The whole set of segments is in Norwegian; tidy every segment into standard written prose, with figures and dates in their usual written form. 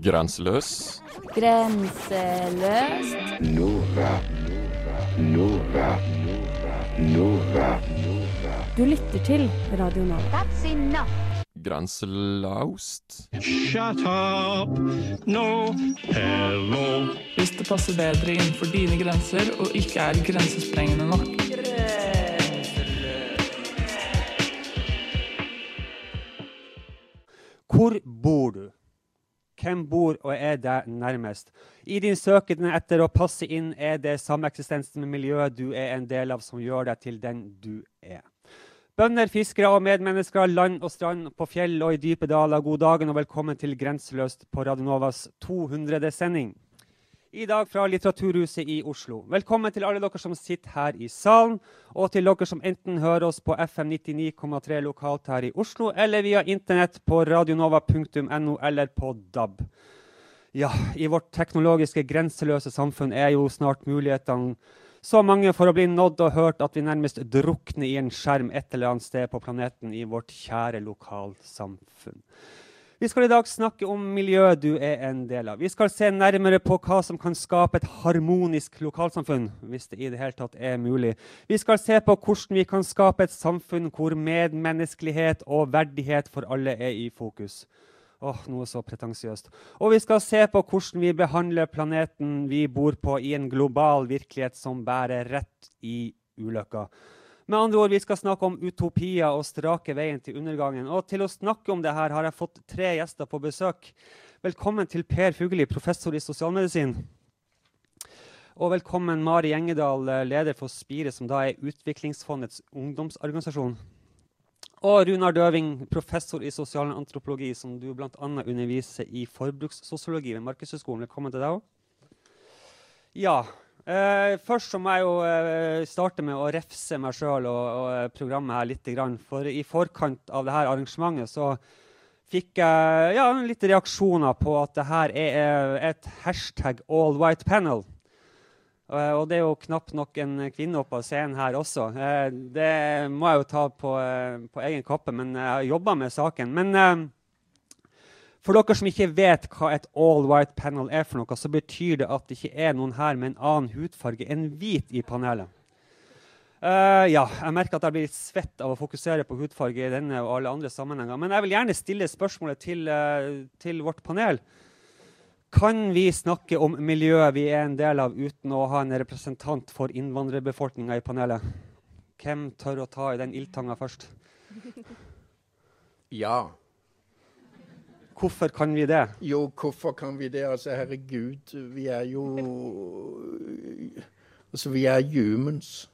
Grenseløs. Grenseløst. Du lytter til Radio Nova. That's enough. Grenselaust. Shut up! No! Hello! Hvis det passer bedre innenfor dine grenser og ikke er grensesprengende nok. Hvor bor du? Hvem bor og er deg nærmest? I din søken etter å passe inn er det sameksistensen med miljøet du er en del av som gjør deg til den du er. Bønder, fiskere og medmennesker, land og strand, på fjell og i dype daler, god dagen og velkommen til Grenseløst på Radio Novas 200. sending. I dag fra Litteraturhuset i Oslo. Velkommen til alle dere som sitter her i salen, og til dere som enten hører oss på FM 99,3 lokalt her i Oslo, eller via internett på radionova.no eller på DAB. Ja, i vårt teknologiske grenseløse samfunn er jo snart mulighetene så mange for å bli nådd og hørt at vi nærmest drukner i en skjerm et eller annet sted på planeten i vårt kjære lokalsamfunn. Vi skal i dag snakke om miljøet du er en del av. Vi skal se nærmere på hva som kan skape et harmonisk lokalsamfunn, hvis det i det hele tatt er mulig. Vi skal se på hvordan vi kan skape et samfunn hvor medmenneskelighet og verdighet for alle er i fokus. Noe så pretensiøst. Og vi skal se på hvordan vi behandler planeten vi bor på i en global virkelighet som bærer rett i ulykka. Med andre ord, vi skal snakke om utopier og strake veien til undergangen. Og til å snakke om det her har jeg fått 3 gjester på besøk. Velkommen til Per Fugelli, professor i sosialmedisin. Og velkommen Mari Engedal, leder for Spire, som da er Utviklingsfondets ungdomsorganisasjon. Og Runar Døving, professor i sosialantropologi, som du blant annet underviser i forbrukssosiologi ved Markedshøgskolen. Velkommen til deg også. Ja, først så må jeg jo starte med å refse meg selv og programmet her litt grann. For i forkant av det her arrangementet så fikk jeg litt reaksjoner på at det her er et hashtag all white panel. Og det er jo knapt nok en kvinne oppe på scenen her også. Det må jeg jo ta på egen kappe, men jeg jobber med saken. Men for dere som ikke vet hva et all-white panel er for noe, så betyr det at det ikke er noen her med en annen hudfarge enn hvit i panelet. Jeg merker at jeg blir litt svett av å fokusere på hudfarge i denne og alle andre sammenhenger. Men jeg vil gjerne stille spørsmålet til vårt panel. Kan vi snakke om miljøet vi er en del av uten å ha en representant for innvandrerbefolkningen i panelet? Hvem tør å ta i den ildtanga først? Ja. Hvorfor kan vi det? Jo, hvorfor kan vi det? Altså, herregud, vi er jo... Altså, vi er humans.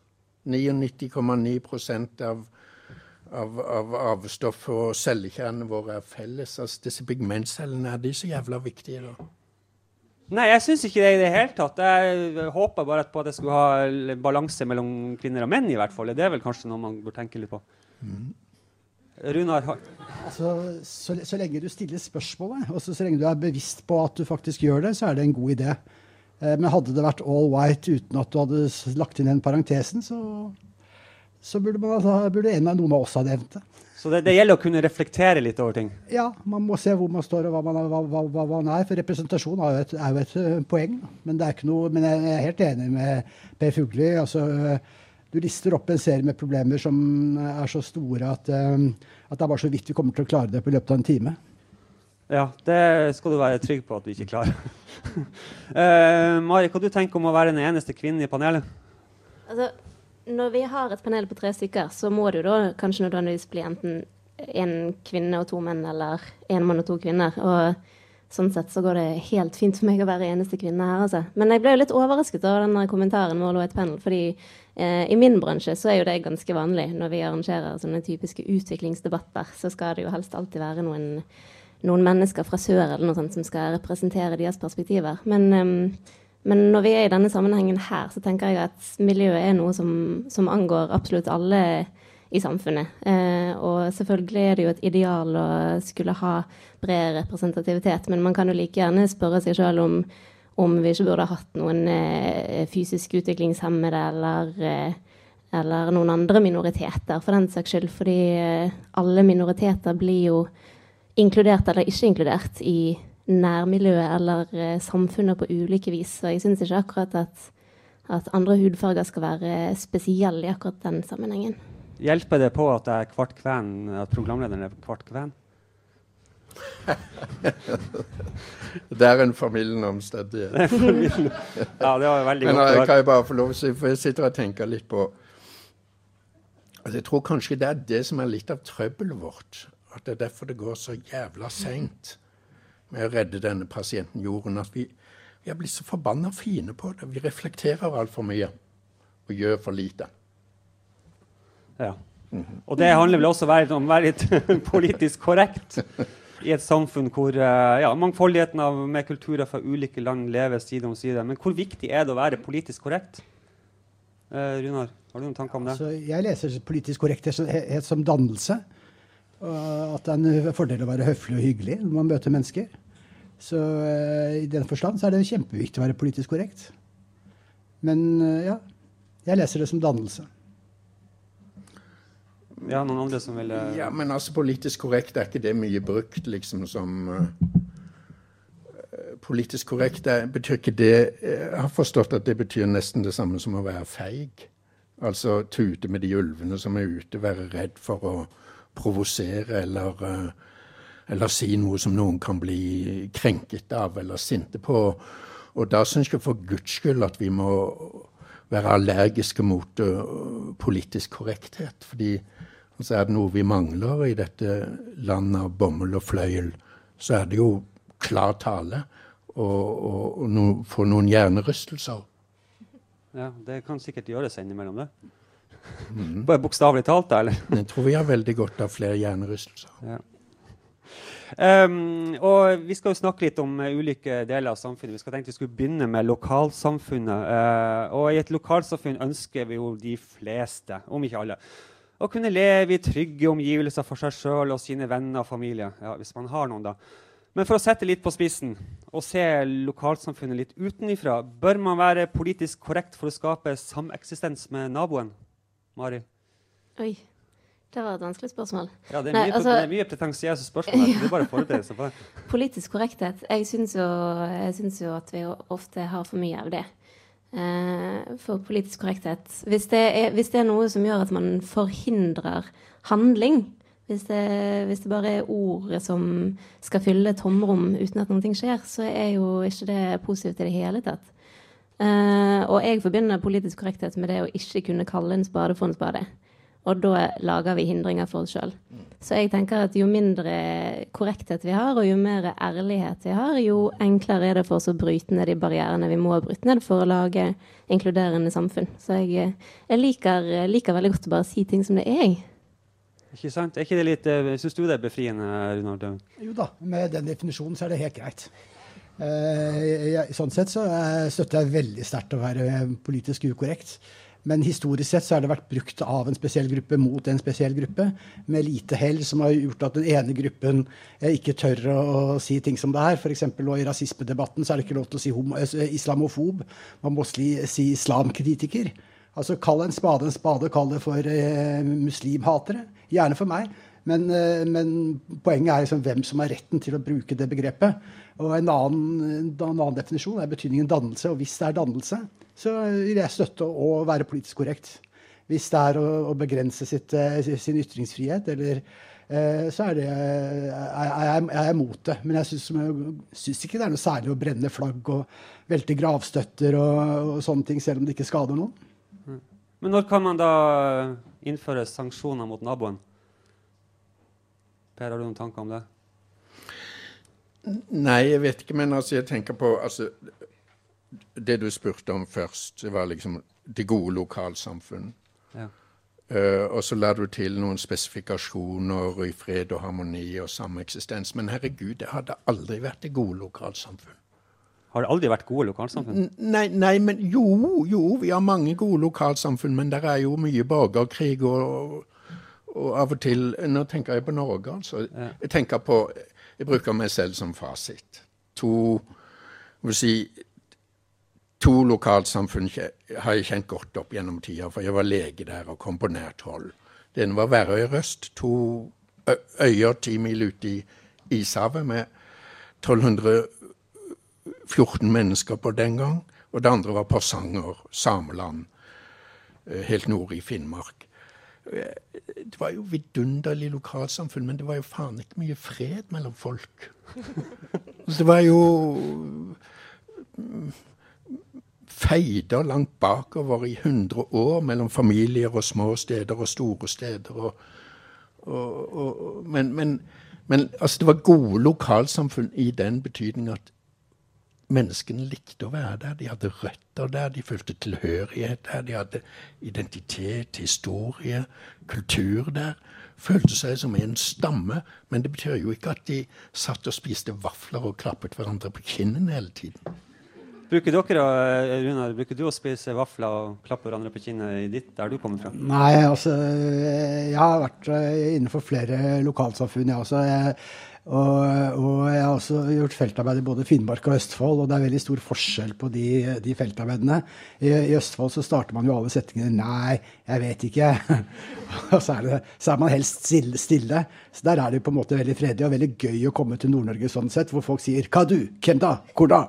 99,9% av avstoff og cellekjernene våre er felles. Altså, disse pigmentcellene, er de så jævla viktige da? Nei, jeg synes ikke det i det hele tatt. Jeg håper bare på at jeg skulle ha balanse mellom kvinner og menn i hvert fall. Det er vel kanskje noe man bør tenke litt på. Runar? Altså, så lenge du stiller spørsmålet, og så lenge du er bevisst på at du faktisk gjør det, så er det en god idé. Men hadde det vært all white uten at du hadde lagt inn den parentesen, så burde noen av oss ha nevnt det. Så det gjelder å kunne reflektere litt over ting? Ja, man må se hvor man står og hva man er, for representasjon er jo et poeng. Men det er ikke noe, men jeg er helt enig med Per Fugelli. Altså, du lister opp en serie med problemer som er så store at det er bare så vidt vi kommer til å klare det på løpet av en time. Ja, det skal du være trygg på at vi ikke klarer. Mari, hva du tenker om å være den eneste kvinnen i panelet? Altså, når vi har et panel på 3 stykker, så må det jo da kanskje nødvendigvis bli enten en kvinne og 2 menn, eller en mann og 2 kvinner. Og sånn sett så går det helt fint for meg å være eneste kvinne her, altså. Men jeg ble jo litt overrasket av denne kommentaren med all white panel, fordi i min bransje så er jo det ganske vanlig. Når vi arrangerer sånne typiske utviklingsdebatter, så skal det jo helst alltid være noen mennesker fra sør eller noe sånt som skal representere deres perspektiver. Men når vi er i denne sammenhengen her, så tenker jeg at miljøet er noe som angår absolutt alle i samfunnet. Og selvfølgelig er det jo et ideal å skulle ha bred representativitet, men man kan jo like gjerne spørre seg selv om vi ikke burde ha hatt noen fysisk utviklingshemmede eller noen andre minoriteter for den saks skyld, fordi alle minoriteter blir jo inkludert eller ikke inkludert i nærmiljøet eller samfunnet på ulike vis. Så jeg synes ikke akkurat at andre hudfarger skal være spesielle i akkurat den sammenhengen. Hjelper det på at jeg kvart kven, at programlederen kvart kven? Det en familienomstendighet. Ja, det var veldig Men godt. jeg kan jo bare få lov å si, for jeg sitter og tenker litt på altså, jeg tror kanskje det det som litt av trøbbelet vårt. At det derfor det går så jævla sent med å redde denne pasienten jorden. At vi har blitt så forbannet fine på det. Vi reflekterer alt for mye og gjør for lite. Ja. Og det handler vel også om å være litt politisk korrekt i et samfunn hvor mangfoldigheten med kulturer fra ulike land lever side om side. Men hvor viktig det å være politisk korrekt? Runar, har du noen tanker om det? Altså, jeg leser politisk korrekthet som dannelse. At det en fordel å være høflig og hyggelig når man møter mennesker. Så i den forstand så det kjempeviktig å være politisk korrekt. Men jeg leser det som dannelse. Ja, noen andre som vil... Ja, men altså politisk korrekt ikke det mye brukt, liksom som... politisk korrekt betyr ikke det... Jeg har forstått at det betyr nesten det samme som å være feig. Altså tute med de ulvene som ute, være redd for å provosere eller si noe som noen kan bli krenket av eller sinte på. Og da synes jeg for Guds skyld at vi må være allergiske mot politisk korrekthet, fordi så det noe vi mangler i dette landet av bommel og fløyel, så det jo klar tale og få noen hjernerystelser. Ja, det kan sikkert gjøre seg innimellom det. Bare bokstavlig talt da, eller? Jeg tror vi har veldig godt av flere hjernerystelser. Ja. Og vi skal jo snakke litt om ulike deler av samfunnet. Vi tenkte vi skulle begynne med lokalsamfunnet. Og i et lokalsamfunn ønsker vi jo de fleste, om ikke alle, å kunne leve i trygge omgivelser for seg selv og sine venner og familie. Ja, hvis man har noen da. Men for å sette litt på spissen og se lokalsamfunnet litt utenifra, bør man være politisk korrekt for å skape sameksistens med naboen? Mari? Oi, det var et vanskelig spørsmål. Ja, det er mye pretensiøse spørsmål. Det bare forberede seg på det. Politisk korrekthet. Jeg synes jo at vi ofte har for mye av det. For politisk korrekthet. Hvis det noe som gjør at man forhindrer handling, hvis det bare ord som skal fylle tomrom uten at noe skjer, så jo ikke det positivt i det hele tatt. Og jeg forbinder politisk korrekthet med det å ikke kunne kalle en spade for en spade. Og da lager vi hindringer for oss selv. Så jeg tenker at jo mindre korrekthet vi har, og jo mer ærlighet vi har, jo enklere det for oss å bryte ned de barrierene vi må bryte ned for å lage inkluderende samfunn. Så jeg liker veldig godt å bare si ting som det Ikke sant? Ikke det litt, synes du det befriende, Runar? Jo da, med den definisjonen så det helt greit. Sånn sett så støtter jeg veldig sterkt å være politisk ukorrekt. Men historisk sett så det vært brukt av en spesiell gruppe mot en spesiell gruppe, med lite hell som har gjort at den ene gruppen ikke tør å si ting som det For eksempel i rasismedebatten så det ikke lov til å si islamofob, man må si islamkritiker. Altså kall en spade, kall det for muslimhatere, gjerne for meg. Men poenget liksom hvem som har retten til å bruke det begrepet. Og en annen definisjon betydningen dannelse, og hvis det dannelse, så vil jeg støtte å være politisk korrekt. Hvis det å begrense sin ytringsfrihet, så jeg mot det. Men jeg synes ikke det noe særlig å brenne flagg og velte gravstøtter og sånne ting, selv om det ikke skader noen. Men når kan man da innføre sanksjoner mot naboen? Per, har du noen tanker om det? Nei, jeg vet ikke, men jeg tenker på det du spurte om først, det var liksom det gode lokalsamfunn. Ja. Og så la du til noen spesifikasjoner i fred og harmoni og sameksistens. Men herregud, det hadde aldri vært det gode lokalsamfunn. Har det aldri vært gode lokalsamfunn? Nei, men jo, vi har mange gode lokalsamfunn, men der jo mye borgerkrig og av og til, nå tenker jeg på Norge, altså. Jeg bruker meg selv som fasit. To lokalsamfunn har jeg kjent godt opp gjennom tida, for jeg var lege der og kom på nært hold. Det ene var Værøy Røst, 2 øyer 10 mil ute i Ishavet med 1214 mennesker på den gang, og det andre var Porsanger, Sameland, helt nord i Finnmark. Det var jo vidunderlig lokalsamfunn, men det var jo faen ikke mye fred mellom folk. Det var jo feider langt bakover i 100 år mellom familier og små steder og store steder. Men altså, det var gode lokalsamfunn i den betydning at menneskene likte å være der, de hadde røtter der, de følte tilhørighet der, de hadde identitet, historie, kultur der, følte seg som en stamme, men det betyr jo ikke at de satt og spiste vafler og klappet hverandre på kinnen hele tiden. Bruker dere, Runar, bruker du å spise vafler og klappe hverandre på kinnet der du kommer fra? Nei, altså, jeg har vært innenfor flere lokalsamfunn, jeg også. Og jeg har også gjort feltarbeid i både Finnmark og Østfold, og det er veldig stor forskjell på de feltarbeidene. I Østfold så starter man jo alle setningene, nei, jeg vet ikke. Og så er man helst stille. Så der er det på en måte veldig fredelig og veldig gøy å komme til Nord-Norge sånn sett, hvor folk sier, hva du? Hvem da? Hvor da?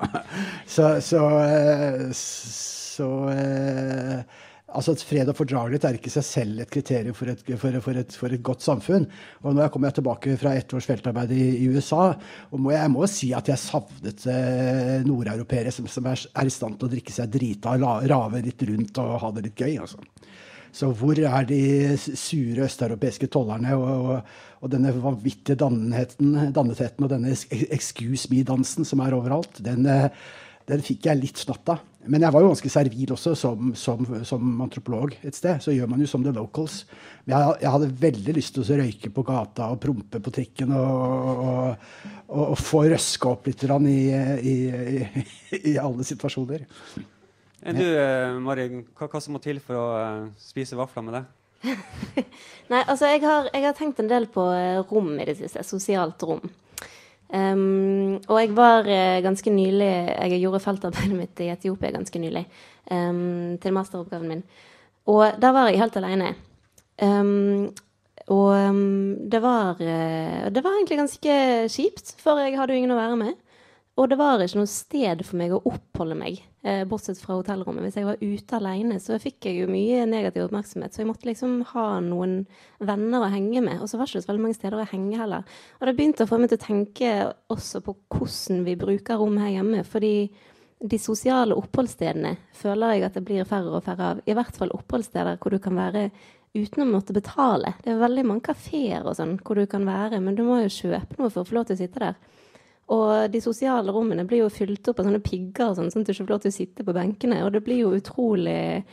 Altså fred og fordragelighet er ikke seg selv et kriterium for et godt samfunn. Og når jeg kommer tilbake fra 1 års feltarbeid i USA, og jeg må si at jeg savnet nordeuropeere som er i stand til å drikke seg drita, rave litt rundt og ha det litt gøy. Altså. Så hvor er de sure østeuropeiske tollerne og denne vanvittige dannetheten og denne excuse me-dansen som er overalt, den fikk jeg litt snatt av. Men jeg var jo ganske servil også som antropolog et sted. Så gjør man jo som the locals. Men jeg hadde veldig lyst til å røyke på gata og prompe på trikken og få røske opp litt i alle situasjoner. Du, Mari, hva som må til for å spise vafler med deg? Nei, altså jeg har tenkt en del på rom i det siste, sosialt rom. Og jeg var ganske nylig, jeg gjorde feltarbeidet mitt i Etiopia ganske nylig, til masteroppgaven min. Og der var jeg helt alene. Det var egentlig ganske kjipt, for jeg hadde jo ingen å være med. Og det var ikke noe sted for meg å oppholde meg, bortsett fra hotellrommet. Hvis jeg var ute alene, så fikk jeg jo mye negativ oppmerksomhet. Så jeg måtte liksom ha noen venner å henge med. Og så var det ikke så veldig mange steder å henge heller. Og det begynte å få meg til å tenke også på hvordan vi bruker rom her hjemme. Fordi de sosiale oppholdsstedene føler jeg at det blir færre og færre av. I hvert fall oppholdssteder hvor du kan være uten å måtte betale. Det er veldig mange kaféer og sånn hvor du kan være, men du må jo kjøpe noe for å få lov til å sitte der. Og de sosiale rommene blir jo fylt opp av sånne pigger og sånn at du ikke får lov til å sitte på benkene, og det blir jo utrolig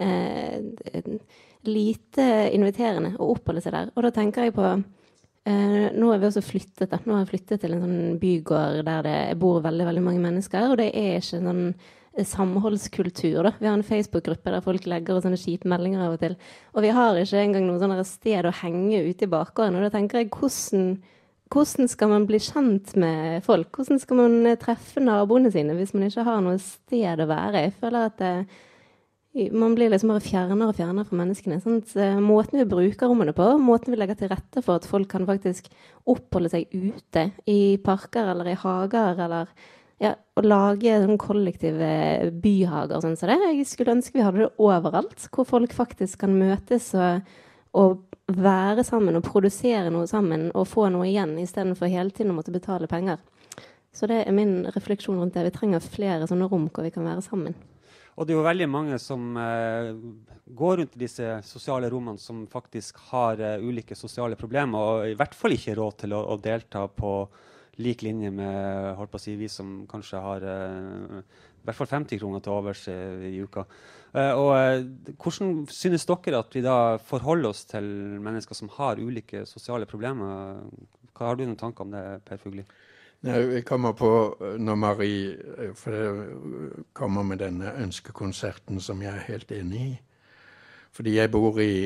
lite inviterende å oppholde seg der. Og da tenker jeg på, nå har vi også flyttet da. Nå har jeg flyttet til en sånn bygård der det bor veldig, veldig mange mennesker, og det er ikke sånn samholdskultur da. Vi har en Facebook-gruppe der folk legger og sånne kjipe meldinger av og til, og vi har ikke engang noe sånn sted å henge ute i bakgården, og da tenker jeg hvordan skal man bli kjent med folk? Hvordan skal man treffe naboene sine hvis man ikke har noe sted å være? Jeg føler at man blir liksom bare fjernere og fjernere fra menneskene. Sånn at måten vi bruker rommene på, måten vi legger til rette for at folk kan faktisk oppholde seg ute i parker eller i hager, eller å lage sånn kollektive byhager. Sånn. Så jeg skulle ønske vi hadde det overalt, hvor folk faktisk kan møtes og være sammen og produsere noe sammen og få noe igjen i stedet for hele tiden å måtte betale penger. Så det er min refleksjon rundt det. Vi trenger flere sånne rom hvor vi kan være sammen. Og det er jo veldig mange som går rundt i disse sosiale rommene som faktisk har ulike sosiale problemer, og i hvert fall ikke råd til å delta på lik linje med, holdt på å si, vi som kanskje har i hvert fall 50 kroner til overs i uka. Hvordan synes dere at vi da forholder oss til mennesker som har ulike sosiale problemer? Hva har du noen tanker om det, Per Fugelli? Jeg kommer på når Marie kommer med denne ønskekonserten som jeg er helt enig i. Fordi jeg bor i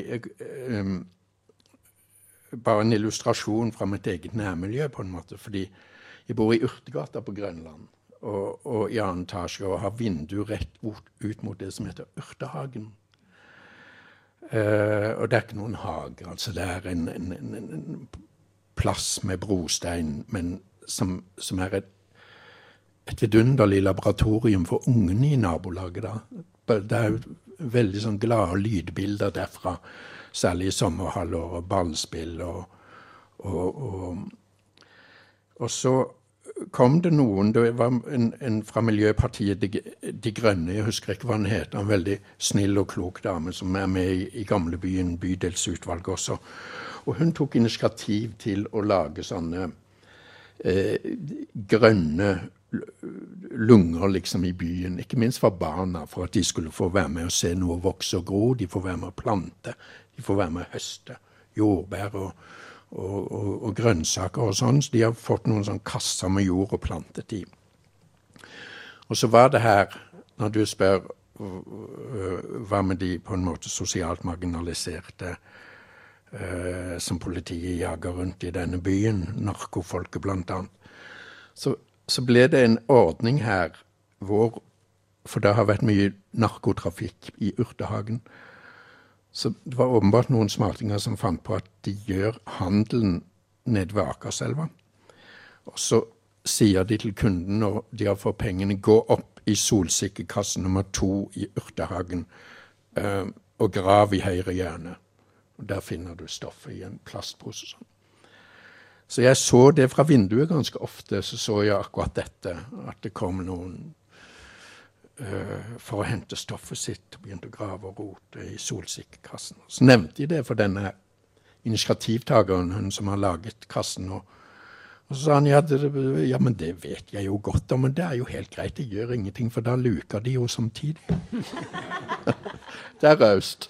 bare en illustrasjon fra mitt eget nærmiljø på en måte. Fordi jeg bor i Urtegata på Grønland og i annen etasje og har vindu rett ut mot det som heter Urtehagen. Og det er ikke noen hage, altså det er en plass med brostein, men som er et et vidunderlig laboratorium for ungene i nabolaget da. Det jo veldig sånn glade lydbilder derfra, særlig i sommerhalvåret, ballspill og så kom det noen, det var en fra Miljøpartiet De Grønne, jeg husker ikke hva han heter, en veldig snill og klok dame som med i Gamlebyen bydelsutvalg også. Og hun tok initiativ til å lage sånne grønne lunger liksom i byen, ikke minst for barna, for at de skulle få være med å se noe vokse og gro, de får være med å plante, de får være med å høste jordbær og grønnsaker og sånn, så de har fått noen sånn kasser med jord og plantet i. Og så var det her, når du spør hva med de på en måte sosialt marginaliserte som politiet jager rundt i denne byen, narkofolket blant annet, så ble det en ordning her for det har vært mye narkotrafikk i Urtehagen. Så det var åpenbart noen smartinger som fant på at de gjør handelen ned ved Akerselva. Og så sier de til kunden når de har fått pengene, gå opp i solsikkekasse nummer 2 i Urtehagen og grav i høyre hjørne. Og der finner du stoffet i en plastpose. Så jeg så det fra vinduet ganske ofte, så jeg akkurat dette, at det kom noen for å hente stoffet sitt og begynte å grave og rote i solsikkekassen. Så nevnte de det for denne initiativtageren, hun som har laget kassen. Og så sa han, ja, men det vet jeg jo godt om, men det jo helt greit, det gjør ingenting, for da luker de jo samtidig. Det raust.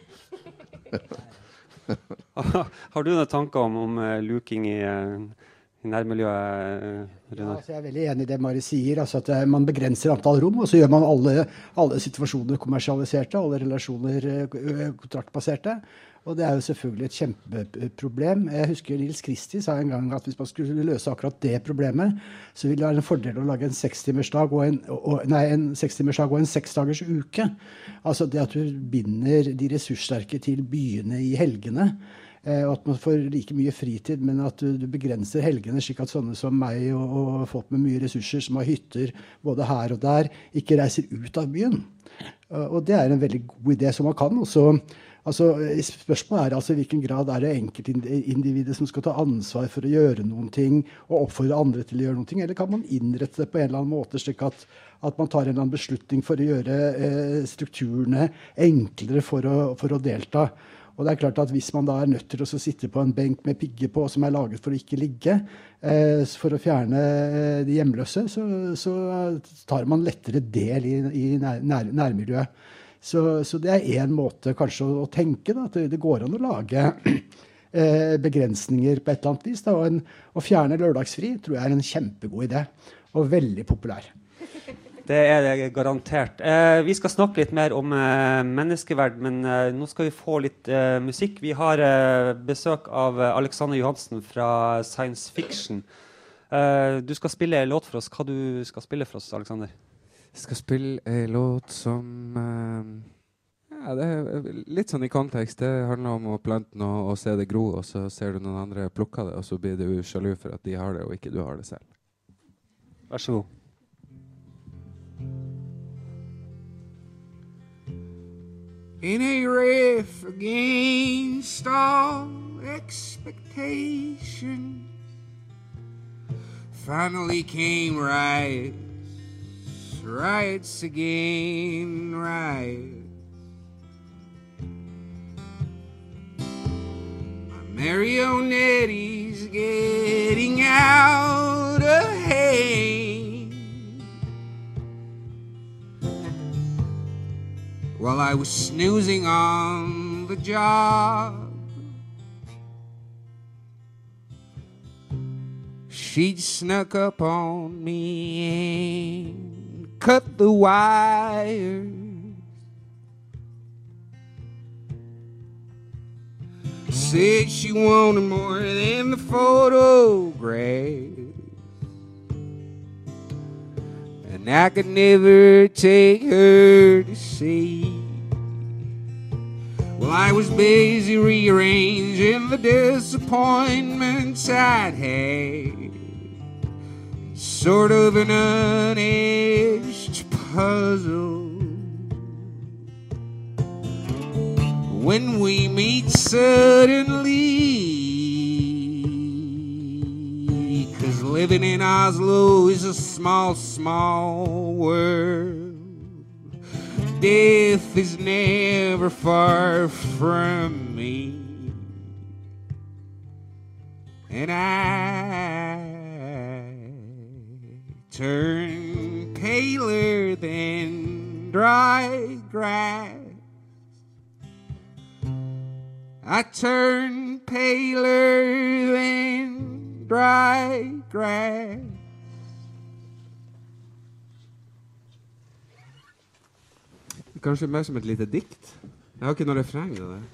Har du noen tanker om luking i nærmiljøet? Ja, altså jeg veldig enig i det Mari sier, altså at man begrenser antall rom, og så gjør man alle situasjoner kommersialiserte, alle relasjoner kontraktbaserte, og det jo selvfølgelig et kjempeproblem. Jeg husker Nils Kristi sa en gang at hvis man skulle løse akkurat det problemet, så ville det være en fordel å lage en 6-timersdag en 6-timersdag og en 6-dagers uke. Altså det at du binder de ressurssterke til byene i helgene, og at man får like mye fritid, men at du begrenser helgene slik at sånne som meg og folk med mye ressurser som har hytter både her og der, ikke reiser ut av byen. Og det en veldig god idé som man kan også. Altså, spørsmålet altså i hvilken grad det enkeltindividet som skal ta ansvar for å gjøre noen ting og oppfordre andre til å gjøre noen ting, eller kan man innrette det på en eller annen måte slik at man tar en eller annen beslutning for å gjøre strukturene enklere for å delta. Og det klart at hvis man da nødt til å sitte på en benk med pigger på som laget for å ikke ligge, for å fjerne de hjemløse, så tar man lettere del i nærmiljøet. Så det en måte kanskje å tenke da, at det går an å lage begrensninger på et eller annet vis. Da, og å fjerne lørdagsfri tror jeg en kjempegod idé, og veldig populær. Det det garantert. Vi skal snakke litt mer om menneskeverd, men nå skal vi få litt musikk. Vi har besøk av Alexander Johansen fra Science Fiction. Du skal spille en låt for oss. Hva du skal spille for oss, Alexander? Jeg skal spille en låt som det litt sånn i kontekst. Det handler om å plante noe og se det gro, og så ser du noen andre plukke det, og så blir du sjalu for at de har det, og ikke du har det selv. Vær så god. In a riff against all expectations, finally came rights again, right. My marionette's getting out of hand. While I was snoozing on the job, she'd snuck up on me and cut the wires. Said she wanted more than the photograph, and I could never take her to see. Well, I was busy rearranging the disappointments I'd had, sort of an unedged puzzle. When we meet suddenly, 'cause living in Oslo is a small, small world. Death is never far from me, and I turn paler than dry grass. I turn paler than dry grass. Kanskje mer som et lite dikt. Jeg har ikke noe refreng av det.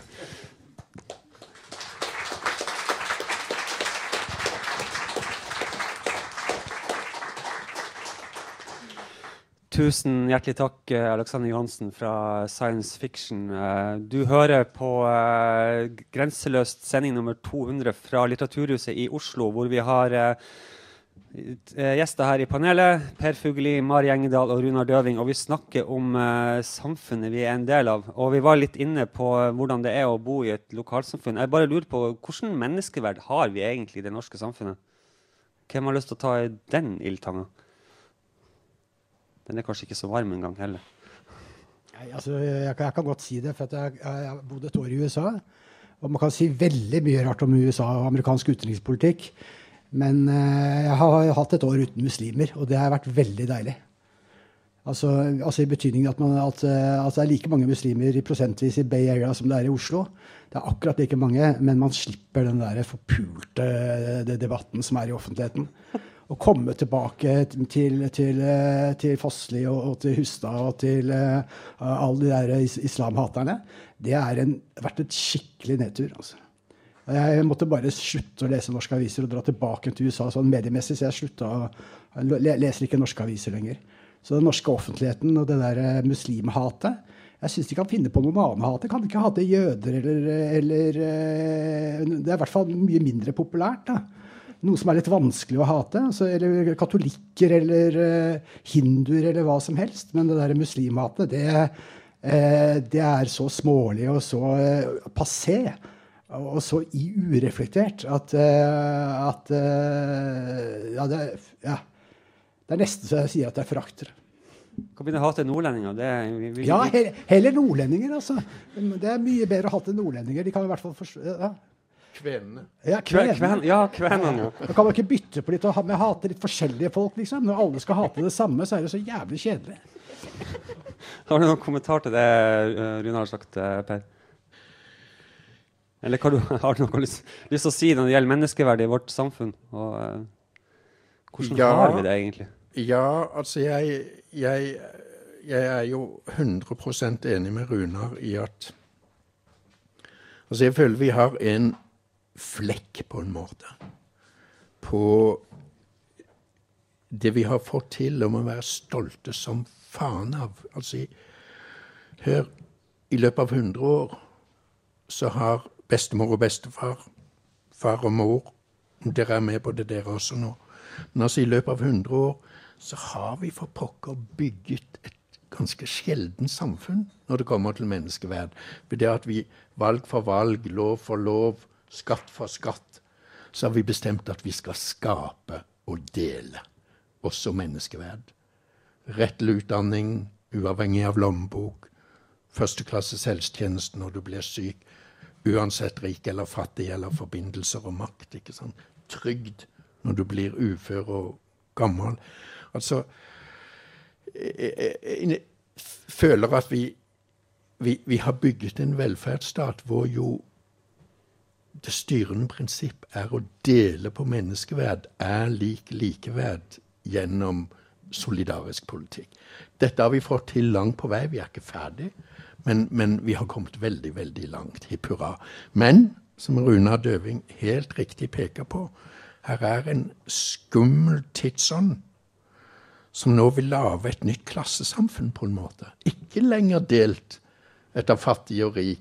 Tusen hjertelig takk, Alexander Johansen fra Science Fiction. Du hører på Grenseløst sending nummer 200 fra Litteraturhuset i Oslo, hvor vi har gjester her i panelet, Per Fugelli, Mari Engedal og Runar Døving, og vi snakker om samfunnet vi er en del av. Og vi var litt inne på hvordan det er å bo i et lokalsamfunn. Jeg bare lurer på, hvordan menneskeverd har vi egentlig i det norske samfunnet? Hvem har lyst til å ta i den ildtanga? Den er kanskje ikke så varm en gang heller. Nei, altså, jeg kan godt si det, for at jeg har bodd et år i USA, og man kan si veldig mye rart om USA og amerikansk utenrikspolitikk. Men jeg har hatt et år uten muslimer, og det har vært veldig deilig. Altså i betydningen at det er like mange muslimer i prosentvis i Bay Area som det er i Oslo. Det er akkurat like mange, men man slipper den der forpulte debatten som er i offentligheten. Å komme tilbake til Fossli og til Hustad og til alle de der islamhaterne, det har vært et skikkelig nedtur, altså. Jeg måtte bare slutte å lese norske aviser og dra tilbake til USA sånn mediemessig, så jeg leser ikke norske aviser lenger. Så den norske offentligheten og det der muslimhatet, jeg synes de kan finne på noen annen hat. De kan ikke hate jøder eller det er i hvert fall mye mindre populært, da. Noe som er litt vanskelig å hate, altså, eller katolikker eller hinduer eller hva som helst, men det der muslimhatet, det er så smålig og så passé, og så ureflektert at det er nesten så jeg sier at jeg forakter. Kan begynne å hate nordlendinger? Ja, heller nordlendinger, altså. Det er mye bedre å hate nordlendinger. De kan i hvert fall forstå... Ja. Kvenene. Ja, kvenene. Kvenene. Da kan man ikke bytte på litt og hate litt forskjellige folk, liksom. Når alle skal hate det samme, så er det så jævlig kjedelig. Har du noen kommentar til det Runar har sagt, Per? Eller har du noe lyst til å si når det gjelder menneskeverd i vårt samfunn? Og hvordan har vi det egentlig? Ja, altså jeg er jo 100% enig med Runar i at altså jeg føler vi har en flekk på en måte på det vi har fått til og må være stolte som faen av. Altså, hør, i løpet av 100 år så har bestemor og bestefar, far og mor, dere er med på det dere også nå, men altså i løpet av 100 år så har vi for pokker bygget et ganske sjelden samfunn når det kommer til menneskeverd. For det at vi valg for valg, lov for lov, skatt for skatt, så har vi bestemt at vi skal skape og dele også menneskeverd. Rett til utdanning, uavhengig av lommebok, førsteklasses helsetjeneste når du blir syk, uansett rik eller fattig eller forbindelser og makt, ikke sant? Trygd når du blir ufør og gammel. Altså, jeg føler at vi har bygget en velferdsstat hvor jo det styrende prinsipp er å dele på menneskeverd, er likeverd gjennom solidarisk politikk. Dette har vi fått til langt på vei, vi er ikke ferdig, men vi har kommet veldig, veldig langt, hipp hurra. Men, som Runar Døving helt riktig peker på, her er en skummel tidsånd som nå vil lage et nytt klassesamfunn på en måte. Ikke lenger delt etter fattig og rik,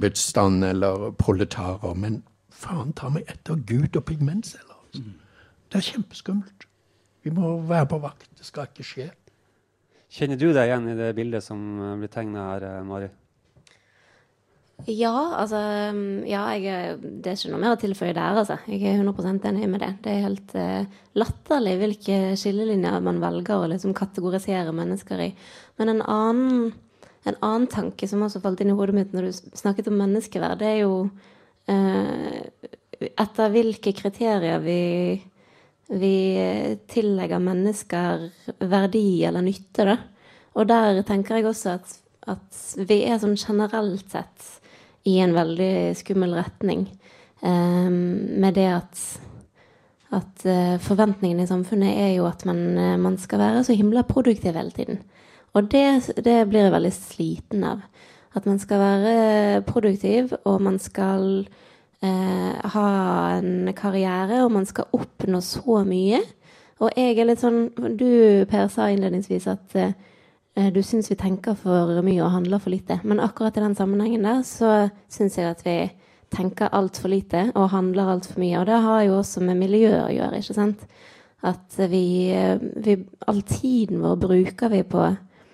embedsstand eller proletarer, men faen ta meg etter Gud og pigmentceller. Det kjempeskummelt. Vi må være på vakt. Det skal ikke skje. Kjenner du deg igjen i det bildet som blir tegnet her, Mari? Ja, altså, det er ikke noe mer å tilføye der, altså. Jeg er 100% enig med det. Det er helt latterlig hvilke skillelinjer man velger å liksom kategorisere mennesker i. Men en annen tanke som også falt inn i hodet mitt når du snakket om menneskeverd, det er jo etter hvilke kriterier vi tillegger mennesker verdi eller nytte, da. Og der tenker jeg også at vi er sånn generelt sett i en veldig skummel retning, med det at forventningene i samfunnet er jo at man skal være så himla produktiv hele tiden. Og det blir jeg veldig sliten av. At man skal være produktiv, og man skal ha en karriere, og man skal oppnå så mye. Og jeg er litt sånn, du Per sa innledningsvis at du synes vi tenker for mye og handler for lite. Men akkurat i den sammenhengen der, så synes jeg at vi tenker alt for lite og handler alt for mye. Og det har jo også med miljøet å gjøre, ikke sant? At vi all tiden vår bruker vi på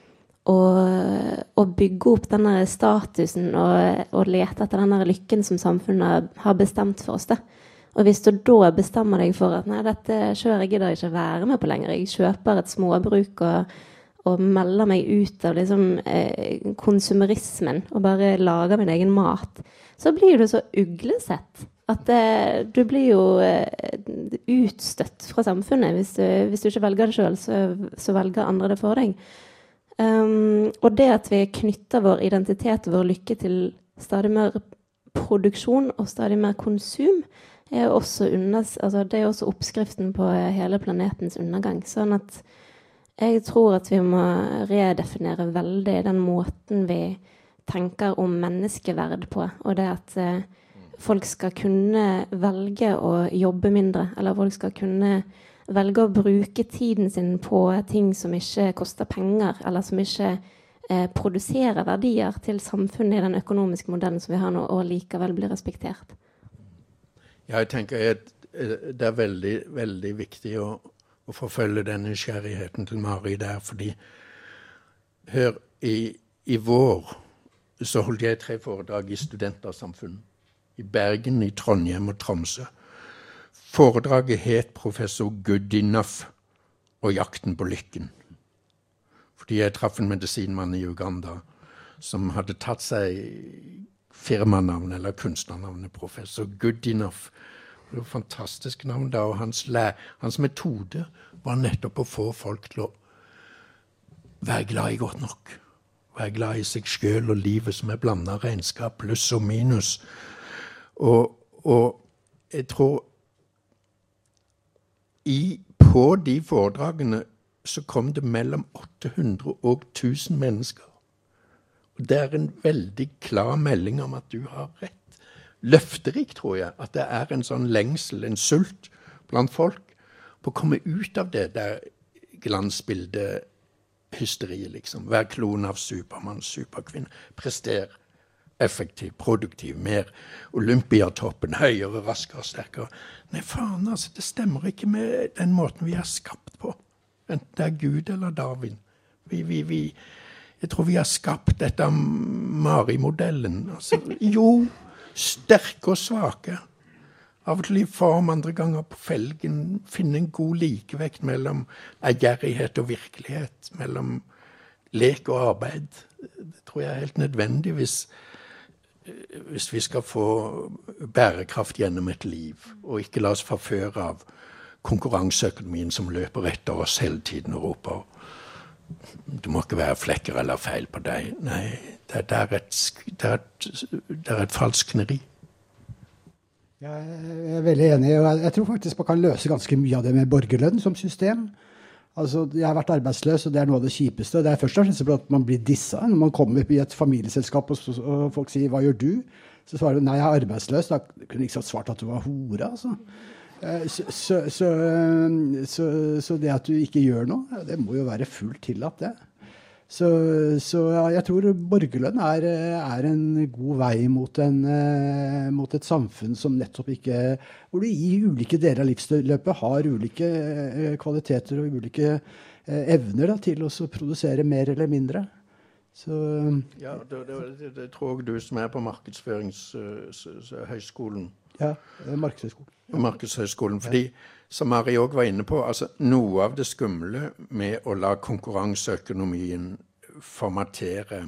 å bygge opp denne statusen og lete etter denne lykken som samfunnet har bestemt for oss, da. Og hvis du da bestemmer deg for at nei, dette kjører jeg da ikke være med på lenger. Jeg kjøper et småbruk og melder meg ut av liksom, konsumerismen og bare lager min egen mat, så blir du så uglesett at du blir jo utstøtt fra samfunnet. Hvis du ikke velger det selv, så velger andre det for deg. Og det at vi knytter vår identitet og vår lykke til stadig mer produksjon og stadig mer konsum, det er også oppskriften på hele planetens undergang. Sånn at jeg tror at vi må redefinere veldig den måten vi tenker om menneskeverd på, og det at folk skal kunne velge å jobbe mindre, eller folk skal kunne velge å bruke tiden sin på ting som ikke koster penger, eller som ikke produserer verdier til samfunnet i den økonomiske modellen som vi har nå, og likevel blir respektert. Ja, jeg tenker at det er veldig, veldig viktig å forfølge den nysgjerrigheten til Mari der, fordi hør, i vår så holdt jeg 3 foredrag i studentersamfunn, i Bergen, i Trondheim og Tromsø. Foredraget het Professor Goodenough og jakten på lykken. Fordi jeg traff en medisinmann i Uganda som hadde tatt seg firmanavn eller kunstnernavnet Professor Goodenough. Det var et fantastisk navn da, og hans metode var nettopp å få folk til å være glad i godt nok. Være glad i seg selv og livet som er blandet regnskap, pluss og minus. Og jeg tror på de foredragene så kom det mellom 800 og 1000 mennesker. Og det er en veldig klar melding om at du har rett. Løfterik, tror jeg, at det er en sånn lengsel, en sult blant folk på å komme ut av det der glansbildet hysteriet, liksom. Vær klon av Supermann, superkvinne, prester, effektiv, produktiv, mer Olympiatoppen, høyere, raskere, sterkere. Nei, faen, altså, det stemmer ikke med den måten vi er skapt på. Enten det er Gud eller Darwin. Jeg tror vi har skapt dette Mari-modellen. Altså, jo, sterke og svake. Av og til i form, andre ganger på felgen. Finne en god likevekt mellom ærgjerrighet og virkelighet. Mellom lek og arbeid. Det tror jeg er helt nødvendig hvis vi skal få bærekraft gjennom et liv. Og ikke la oss forføre av konkurranseøkonomien som løper etter oss hele tiden og roper du må ikke være flekker eller feil på deg. Nei, det er et falskneri. Jeg er veldig enig, og jeg tror faktisk man kan løse ganske mye av det med borgerlønn som system. Altså, jeg har vært arbeidsløs, og det er noe av det kjipeste. Det er først og fremst at man blir dissa. Når man kommer i et familieselskap, og folk sier, hva gjør du? Så svarer du, nei, jeg er arbeidsløs. Da kunne jeg ikke svart at du var hore, altså. Så det at du ikke gjør noe, det må jo være fullt tillatt, det. Så jeg tror borgerlønn er en god vei mot et samfunn som nettopp ikke, hvor du i ulike deler av livsløpet har ulike kvaliteter og ulike evner da, til å produsere mer eller mindre. Så, ja, det tror jeg du som på markedsføringshøyskolen. Ja, markedshøyskolen. Markedshøyskolen, fordi som Mari også var inne på, altså noe av det skumle med å la konkurranseøkonomien formatere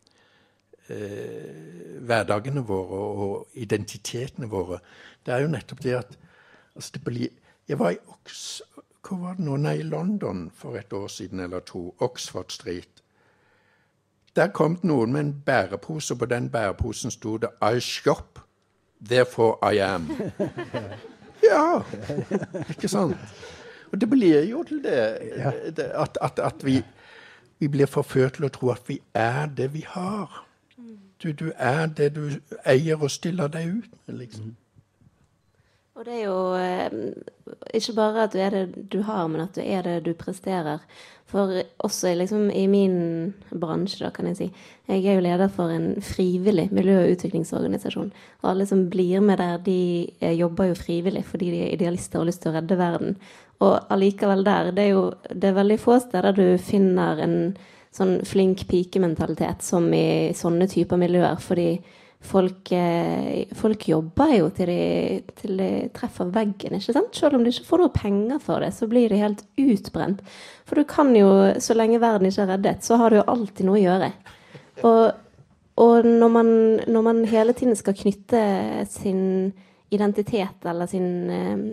hverdagene våre og identitetene våre, det jo nettopp det at altså det blir, jeg var hvor var det nå? Nei, i London for et år siden eller to, Oxford Street. Der kom noen med en bærepose, og på den bæreposen stod det I shop, therefore I am. Ja, ikke sant? Og det blir jo til det at vi blir forført til å tro at vi det vi har. Du det du eier og stiller deg ut med, liksom. Og det jo ikke bare at du det du har, men at du det du presterer. For også liksom, i min bransje, da, kan jeg si. Jeg jo leder for en frivillig miljø- og utviklingsorganisasjon. Og alle som blir med der, de jobber jo frivillig fordi de idealister og har lyst til å redde verden. Og allikevel der, det veldig få steder du finner en sånn flink pikementalitet som i sånne typer miljøer, fordi folk jobber jo til de treffer veggen, ikke sant? Selv om de ikke får noe penger for det, så blir de helt utbrent. For du kan jo, så lenge verden ikke reddet, så har du jo alltid noe å gjøre. Og når man hele tiden skal knytte sin identitet, eller sin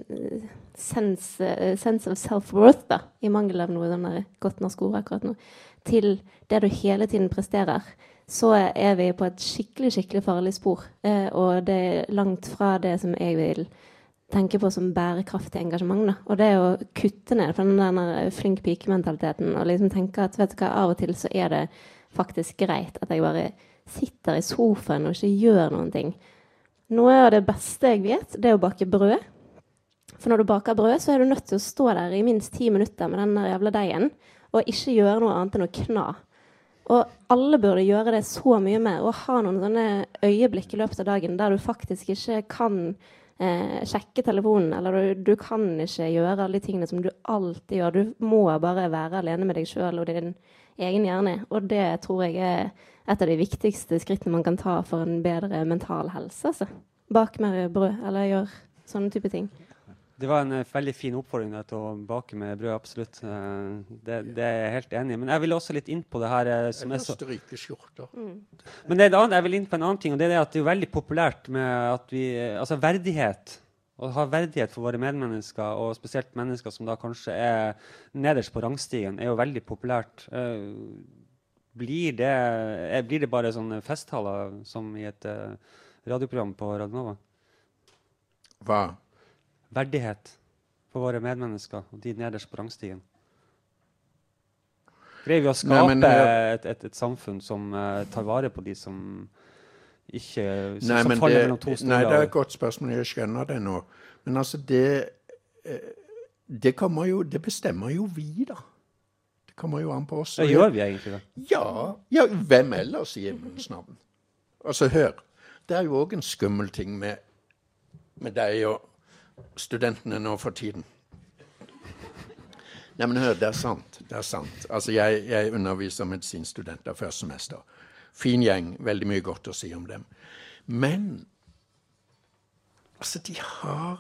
sense of self-worth, da, i mangel av noe sånn godt norsk ord akkurat nå, til det du hele tiden presterer, så vi på et skikkelig farlig spor. Og det langt fra det som jeg vil tenke på som bærekraftig engasjement. Da. Og det å kutte ned på den flink pikementaliteten og liksom tenke at vet du hva, av og til så det faktisk greit at jeg bare sitter i sofaen og ikke gjør noen ting. Noe av det beste jeg vet, det å bake brød. For når du baker brød, så du nødt til å stå der i minst 10 minutter med den jævla deigen og ikke gjøre noe annet enn å kna. Og alle burde gjøre det så mye mer, og ha noen sånne øyeblikk i løpet av dagen der du faktisk ikke kan sjekke telefonen, eller du kan ikke gjøre alle de tingene som du alltid gjør. Du må bare være alene med deg selv og din egen hjerne, og det tror jeg et av de viktigste skrittene man kan ta for en bedre mental helse. Altså. Bak mer brød, eller gjør sånne type ting. Det var en veldig fin oppfordring til å bake med brød, absolutt. Det jeg helt enig i. Men jeg vil også litt inn på det her som så... strykeskjorter. Men det jeg vil inn på en annen ting, og det at det jo veldig populært med at vi... Altså verdighet. Å ha verdighet for våre medmennesker, og spesielt mennesker som da kanskje nederst på rangstigen, jo veldig populært. Blir det bare sånne festtaler som i et radioprogram på Radio Nova? Hva? Verdighet for våre medmennesker og de nederst på rangstigen. Greier vi å skape et samfunn som tar vare på de som ikke som faller mellom to stoler? Nei, det et godt spørsmål, jeg skjønner det nå. Men altså, det kommer jo, det bestemmer jo vi da. Det kommer jo an på oss. Hva gjør vi egentlig da? Ja, hvem ellers i himmelens navn? Altså, hør, det jo også en skummel ting med deg og studentene nå for tiden. Nei, men hør, det sant. Altså, jeg underviser medisinstudenter første semester. Fin gjeng, veldig mye godt å si om dem. Men, altså, de har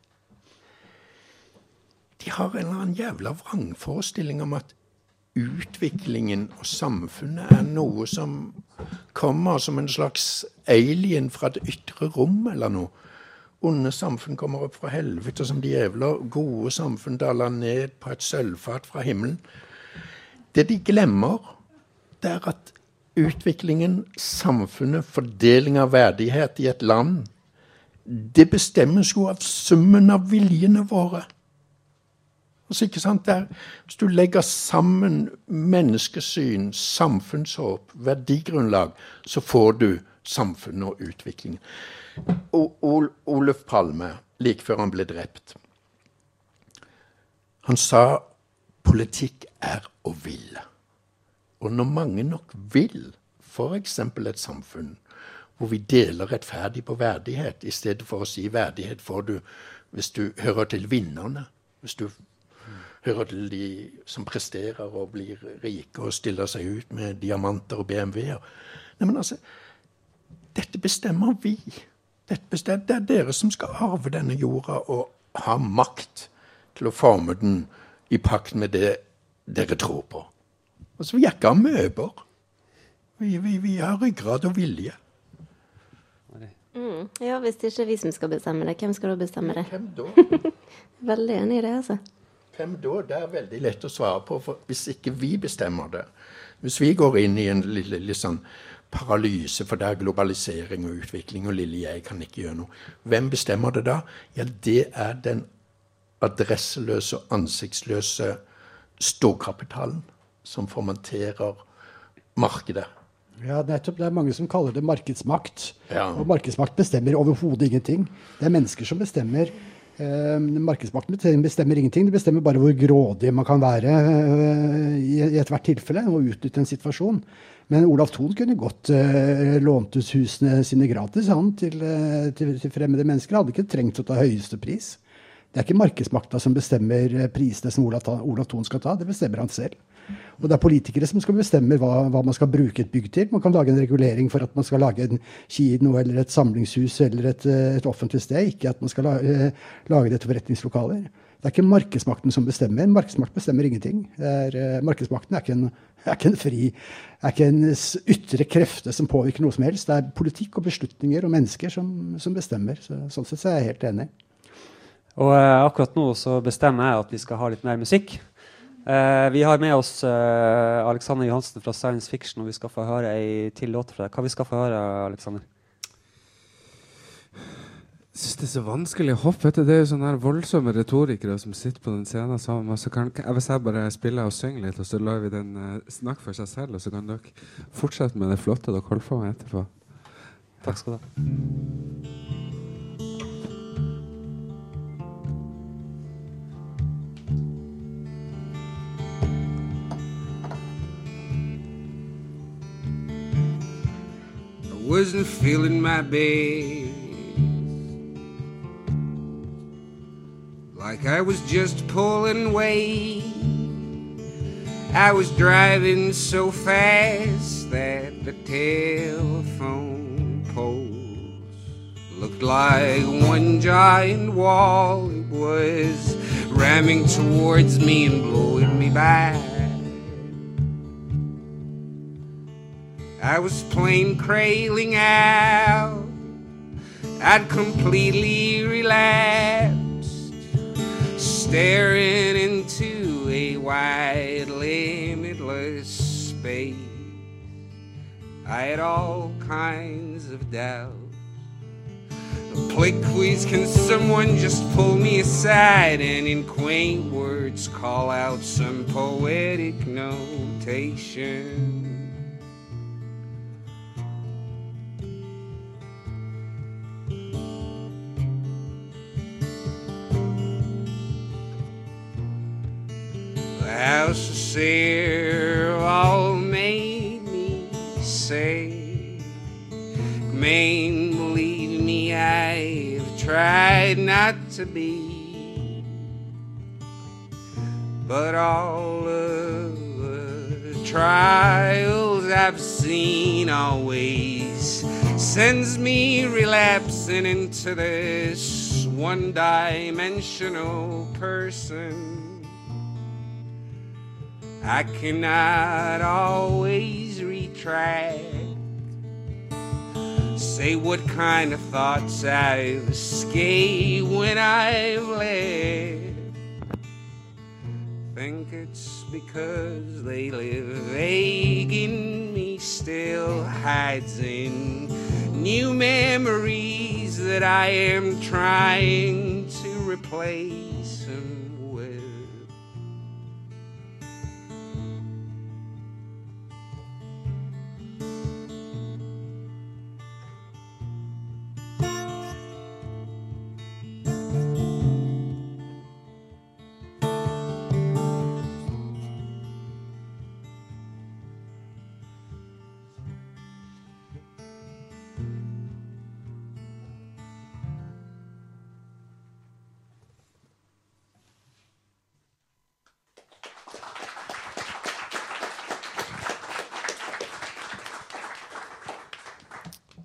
en eller annen jævla vrangforestilling om at utviklingen og samfunnet noe som kommer som en slags alien fra det ytre rom eller noe. Onde samfunn kommer opp fra helvete som de jævla gode samfunn daler ned på et sølvfat fra himmelen. Det de glemmer, det at utviklingen, samfunnet, fordeling av verdighet i et land, det bestemmes jo av summen av viljene våre. Altså, ikke sant? Hvis du legger sammen menneskesyn, samfunnshåp, verdigrunnlag, så får du samfunnet og utviklingen. Olof Palme, like før han ble drept, han sa politikk å ville. Og når mange nok vil, for eksempel et samfunn, hvor vi deler rettferdig på verdighet, I stedet for å si verdighet får du hvis du hører til vinnerne, hvis du hører til de som presterer og blir rike og stiller seg ut med diamanter og BMW-er. Nei, men altså, dette bestemmer vi. Det er dere som skal arve denne jorda og ha makt til å forme den I pakt med det dere tror på. Altså, vi ikke amøber. Vi har ryggrad og vilje. Ja, hvis det ikke vi som skal bestemme det, hvem skal da bestemme det? Hvem da? Veldig enig I det, altså. Hvem da? Det veldig lett å svare på, for hvis ikke vi bestemmer det. Hvis vi går inn I en litt sånn paralyse, for det globalisering og utvikling, og lille jeg kan ikke gjøre noe. Hvem bestemmer det da? Ja, det den adresseløse og ansiktsløse ståkapitalen som formanterer markedet. Ja, nettopp. Det mange som kaller det markedsmakt. Ja. Og markedsmakt bestemmer overhodet ingenting. Det mennesker som bestemmer. Markedsmakten bestemmer ingenting. Det bestemmer bare hvor grådig man kan være I et hvert tilfelle og utnytte en situasjon. Men Olav Thon kunne godt lånt ut husene sine gratis til fremmede mennesker. Han hadde ikke trengt å ta høyeste pris. Det ikke markedsmakta som bestemmer prisene som Olav Thon skal ta. Det bestemmer han selv. Og det politikere som skal bestemme hva man skal bruke et bygg til. Man kan lage en regulering for at man skal lage en kino eller et samlingshus eller et offentlig sted, ikke at man skal lage det til forretningslokaler. Det ikke markedsmakten som bestemmer. Markedsmakten bestemmer ingenting. Markedsmakten ikke en ytre krefte som påvirker noe som helst. Det politikk og beslutninger og mennesker som bestemmer. Sånn sett så jeg helt enig. Og akkurat nå så bestemmer jeg at vi skal ha litt mer musikk. Vi har med oss Alexander Johansen fra Science Fiction, og vi skal få høre en til låt fra deg. Hva vi skal få høre, Alexander? Jeg synes det så vanskelig å hoppe. Det sånne her voldsomme retorikere som sitter på den scenen sammen. Så hvis jeg bare spiller og synger litt, og så lar vi den snakke for seg selv, og så kan dere fortsette med det flotte dere holder på med etterpå. Takk skal du ha. Wasn't feeling my best, like I was just pulling weight. I was driving so fast that the telephone poles looked like one giant wall. It was ramming towards me and blowing me by. I was plain cradling out. I'd completely relapsed, staring into a wide, limitless space. I had all kinds of doubts. Please, can someone just pull me aside and in quaint words call out some poetic notation? The house of Sarah all made me say, Maine, believe me, I've tried not to be, but all of the trials I've seen always sends me relapsing into this one-dimensional person. I cannot always retract, say what kind of thoughts I've escaped when I've left. Think it's because they live vague in me, still hides in new memories that I am trying to replace them with.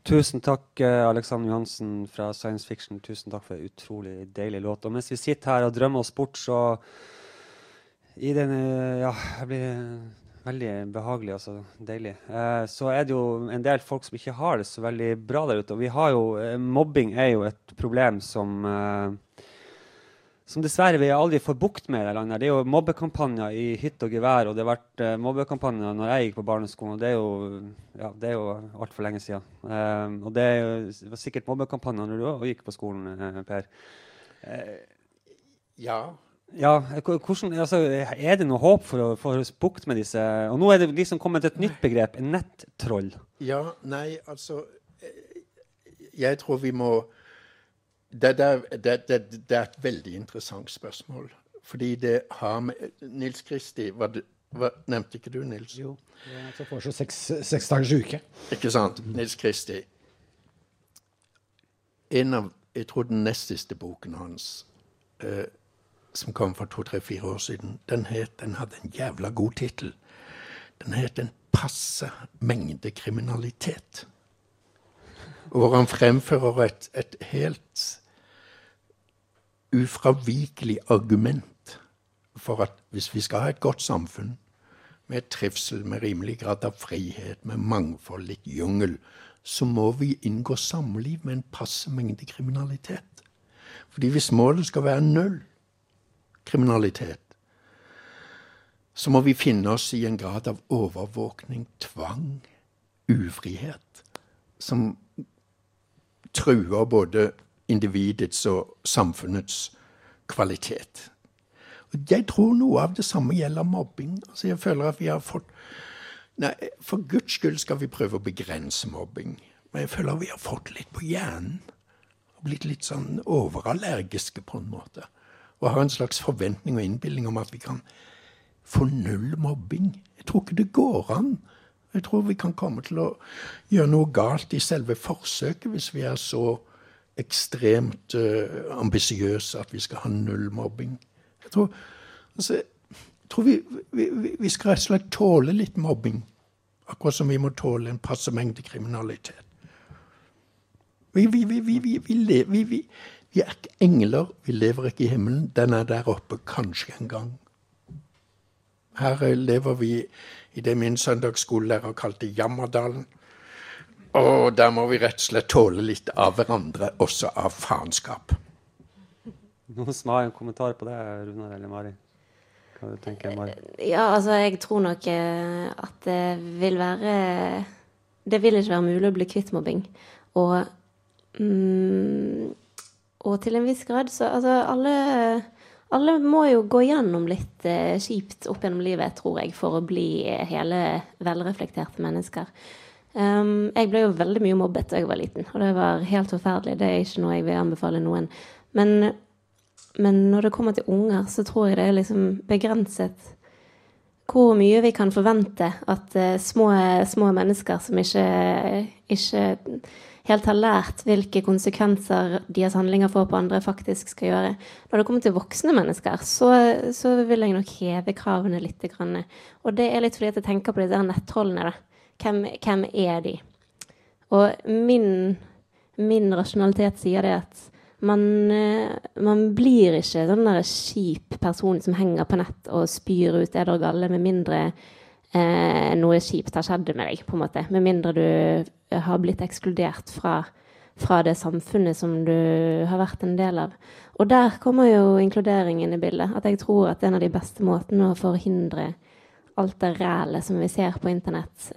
Tusen takk, Alexander Johansen fra Science Fiction. Tusen takk for en utrolig deilig låt. Og mens vi sitter her og drømmer oss bort, så i den, jeg blir veldig behagelig, altså deilig. Så det jo en del folk som ikke har det så veldig bra der ute. Og vi har jo, mobbing jo et problem som dessverre vi aldri får bukt med i det landet. Det jo mobbekampanjer i hytt og gevær, og det har vært mobbekampanjer når jeg gikk på barneskolen, og det jo alt for lenge siden. Og det var sikkert mobbekampanjer når du også gikk på skolen, Per. Ja. Ja, hvordan, altså, det noe håp for å bukt med disse? Og nå det liksom kommet et nytt begrep, en nettroll. Ja, nei, altså, jeg tror vi må Det et veldig interessant spørsmål, fordi det har med Nils Kristi, nevnte ikke du, Nils? Jo, jeg foreslår 6 dagers uke. Ikke sant, Nils Kristi. Jeg tror den nest siste boken hans, som kom for 2-3-4 år siden, den hadde en jævla god titel. Den het En passe mengde kriminalitet. Hvor han fremfører et helt ufravikelig argument for at hvis vi skal ha et godt samfunn, med trivsel, med rimelig grad av frihet, med mangfold, litt jungel, så må vi inngå samliv med en passe mengde kriminalitet. Fordi hvis målet skal være 0 kriminalitet, så må vi finne oss i en grad av overvåkning, tvang, ufrihet, som truer både individets og samfunnets kvalitet. Og jeg tror noe av det samme gjelder mobbing. Altså jeg føler at vi har fått... Nei, for Guds skyld skal vi prøve å begrense mobbing. Men jeg føler at vi har fått litt på hjernen. Og blitt litt sånn overallergiske på en måte. Og har en slags forventning og innbilling om at vi kan få 0 mobbing. Jeg tror ikke det går an. Jeg tror vi kan komme til å gjøre noe galt i selve forsøket hvis vi så ekstremt ambisiøse at vi skal ha 0 mobbing. Jeg tror vi skal rett og slett tåle litt mobbing, akkurat som vi må tåle en passe mengde kriminalitet. Vi ikke engler, vi lever ikke i himmelen, den der oppe kanskje en gang. Her lever vi i det min søndagsskolelærer kalte Jammerdalen, og der må vi rett og slett tåle litt av hverandre, også av faenskap. Noen som har en kommentar på det, Runar eller Mari? Hva du tenker, Mari? Ja, altså, jeg tror nok at det vil ikke være mulig å bli kvitt mobbing. Og til en viss grad, så altså, alle må jo gå gjennom litt kjipt opp gjennom livet, tror jeg, for å bli hele velreflekterte mennesker. Jeg ble jo veldig mye mobbet da jeg var liten, og det var helt forferdelig. Det ikke noe jeg vil anbefale noen. Men når det kommer til unger, så tror jeg det liksom begrenset hvor mye vi kan forvente at små mennesker som ikke helt har lært hvilke konsekvenser deres handlinger får på andre faktisk skal gjøre. Når det kommer til voksne mennesker, så vil jeg nok heve kravene litt grann. Og det litt fordi at jeg tenker på disse nettrollene da. Hvem de? Og min rasjonalitet sier det at man blir ikke sånn der kjip person som henger på nett og spyr ut eder og galle med mindre noe kjipt har skjedd med deg, på en måte. Med mindre du har blitt ekskludert fra det samfunnet som du har vært en del av. Og der kommer jo inkluderingen i bildet. At jeg tror at en av de beste måtene å forhindre alt det ræle som vi ser på internett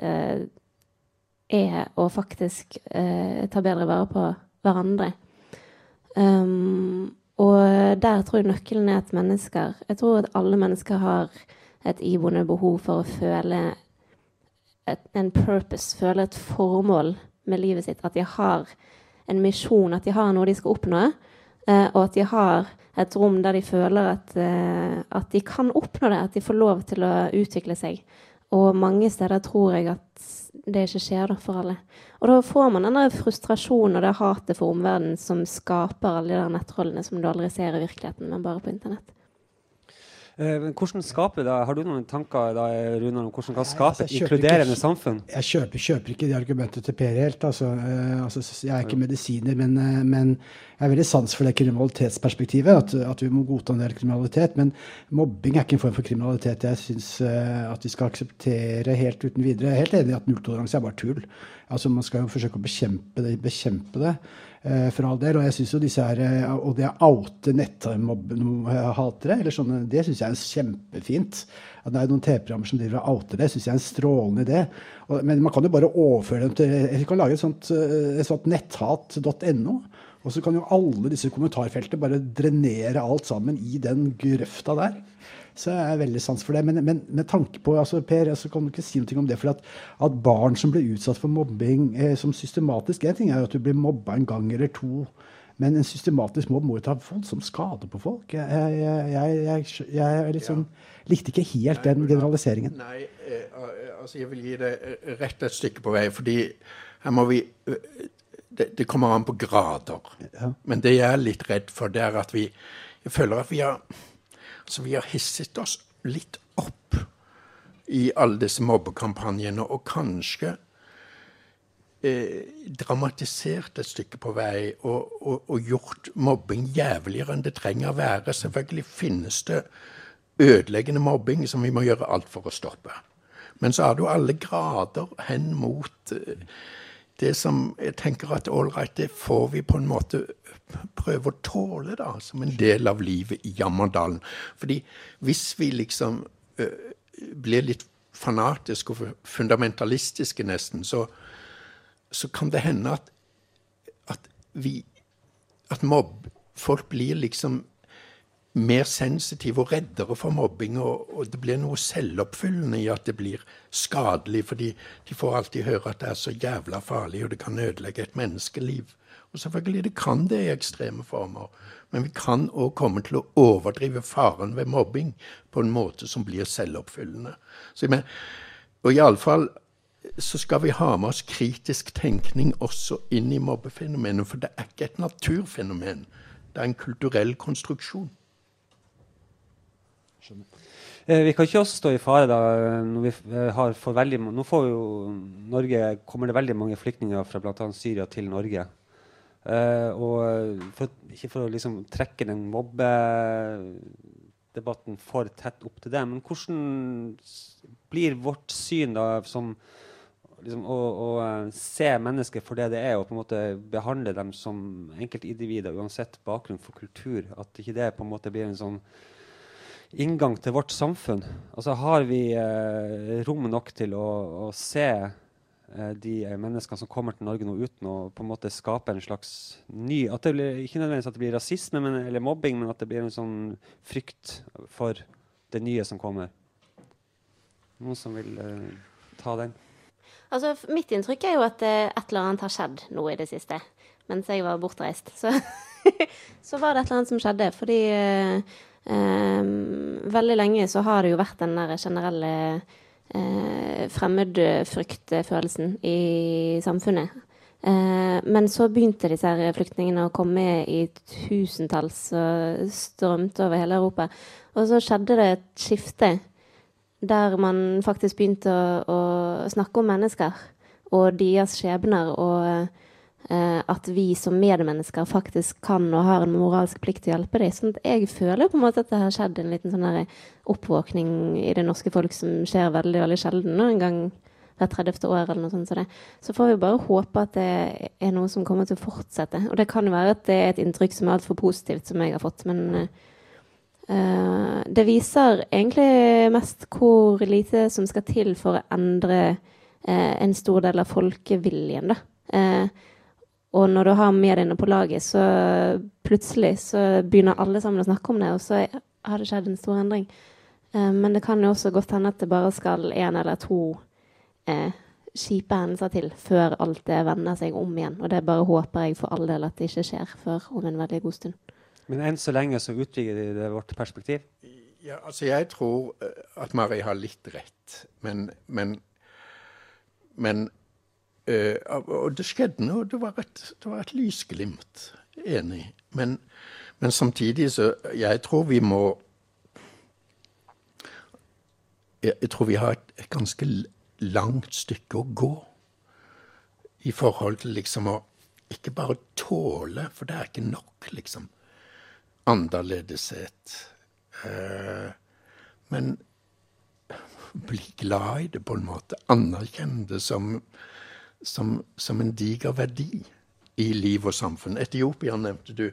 å faktisk ta bedre vare på hverandre. Og der tror jeg nøkkelen at mennesker, jeg tror at alle mennesker har et iboende behov for å føle en purpose, føle et formål med livet sitt, at de har en misjon, at de har noe de skal oppnå, og at de har et rom der de føler at de kan oppnå det, at de får lov til å utvikle seg. Og mange steder tror jeg at det ikke skjer for alle. Og da får man denne frustrasjonen og det hatet for omverdenen som skaper alle de der nettrollene som du aldri ser i virkeligheten, men bare på internett. Hvordan skaper da, har du noen tanker da, Runar, om hvordan kan skape et inkluderende samfunn? Jeg kjøper ikke de argumentene til Per helt. Jeg ikke medisiner, men jeg veldig sans for det kriminalitetsperspektivet, at vi må godta en del kriminalitet, men mobbing ikke en form for kriminalitet. Jeg synes at vi skal akseptere helt uten videre. Jeg helt enig i at nulltoleranse bare tull. Man skal jo forsøke å bekjempe det. For all del, og jeg synes jo disse her, og det å oute netthatere, eller sånne, det synes jeg kjempefint. At det noen TV-programmer som driver og outer det, synes jeg en strålende idé. Men man kan jo bare overføre dem til, jeg kan lage et sånt netthat.no, og så kan jo alle disse kommentarfeltene bare drenere alt sammen i den grøfta der. Så jeg veldig sans for det, men med tanke på, Per, kan du ikke si noe om det, for at barn som blir utsatt for mobbing som systematisk, en ting jo at du blir mobbet en gang eller to, men en systematisk mobb må jo ta voldsom skade på folk. Jeg liksom likte ikke helt den generaliseringen. Nei, jeg vil gi det rett et stykke på vei, fordi her må vi... Det kommer an på grader, men det jeg litt redd for, det at jeg føler at vi har hisset oss litt opp i alle disse mobbekampanjene, og kanskje dramatisert et stykke på vei, og gjort mobbing jævligere enn det trenger å være. Selvfølgelig finnes det ødeleggende mobbing som vi må gjøre alt for å stoppe. Men så du alle grader hen mot det som jeg tenker at alright, det får vi på en måte prøve å tåle da, som en del av livet i Jammerdalen. Fordi hvis vi liksom blir litt fanatiske og fundamentalistiske nesten, så kan det hende at folk blir liksom mer sensitive og reddere for mobbing, og det blir noe selvoppfyllende i at det blir skadelig, fordi de får alltid høre at det så jævla farlig, og det kan ødelegge et menneskeliv. Og selvfølgelig, det kan det i ekstreme former, men vi kan også komme til å overdrive faren ved mobbing på en måte som blir selvoppfyllende. Og i alle fall så skal vi ha med oss kritisk tenkning også inn i mobbefenomenet, for det ikke et naturfenomen, det en kulturell konstruksjon. Vi kan ikke også stå i fare da, når vi har for veldig, nå får jo Norge, kommer det veldig mange flyktninger fra blant annet Syria til Norge. Og ikke for å liksom trekke den mobbedebatten for tett opp til det, men hvordan blir vårt syn da som liksom, å se mennesker for det og på en måte behandle dem som enkeltindivider uansett bakgrunn for kultur, at ikke det på en måte blir en sånn inngang til vårt samfunn? Altså har vi rom nok til å se de menneskene som kommer til Norge nå uten å på en måte skape en slags ny, at det blir, ikke nødvendigvis at det blir rasisme eller mobbing, men at det blir en sånn frykt for det nye som kommer. Noen som vil ta den? Altså, mitt inntrykk jo at et eller annet har skjedd nå i det siste, mens jeg var bortreist. Så var det et eller annet som skjedde, fordi veldig lenge så har det jo vært den der generelle fremmedfryktfølelsen i samfunnet. Men så begynte disse her flyktningene å komme i tusentalls og strømte over hele Europa. Og så skjedde det et skifte der man faktisk begynte å snakke om mennesker og deres skjebner, og at vi som medmennesker faktisk kan og har en moralsk plikt til å hjelpe dem. Sånn at jeg føler på en måte at det har skjedd en liten sånn der oppvåkning i det norske folk som skjer veldig, veldig sjelden, en gang hvert 30. år eller noe sånt. Så får vi bare håpe at det noe som kommer til å fortsette. Og det kan jo være at det et inntrykk som alt for positivt som jeg har fått, men det viser egentlig mest hvor lite som skal til for å endre en stor del av folkeviljen da. Og når du har mediene på laget, så plutselig så begynner alle sammen å snakke om det, og så har det skjedd en stor endring. Men det kan jo også godt hende at det bare skal 1 eller 2 kjipe hendelser til før alt det vender seg om igjen. Og det bare håper jeg for all del at det ikke skjer før om en veldig god stund. Men enn så lenge så utviger det vårt perspektiv? Ja, altså jeg tror at Marie har litt rett, men og det skjedde noe, det var et lysglimt, enig. Men samtidig så, jeg tror vi må jeg tror vi har et ganske langt stykke å gå i forhold til liksom å ikke bare tåle, for det ikke nok liksom annerledeshet, men bli glad i det på en måte, anerkjenne det som en diger verdi i liv og samfunn. Etiopia nevnte du,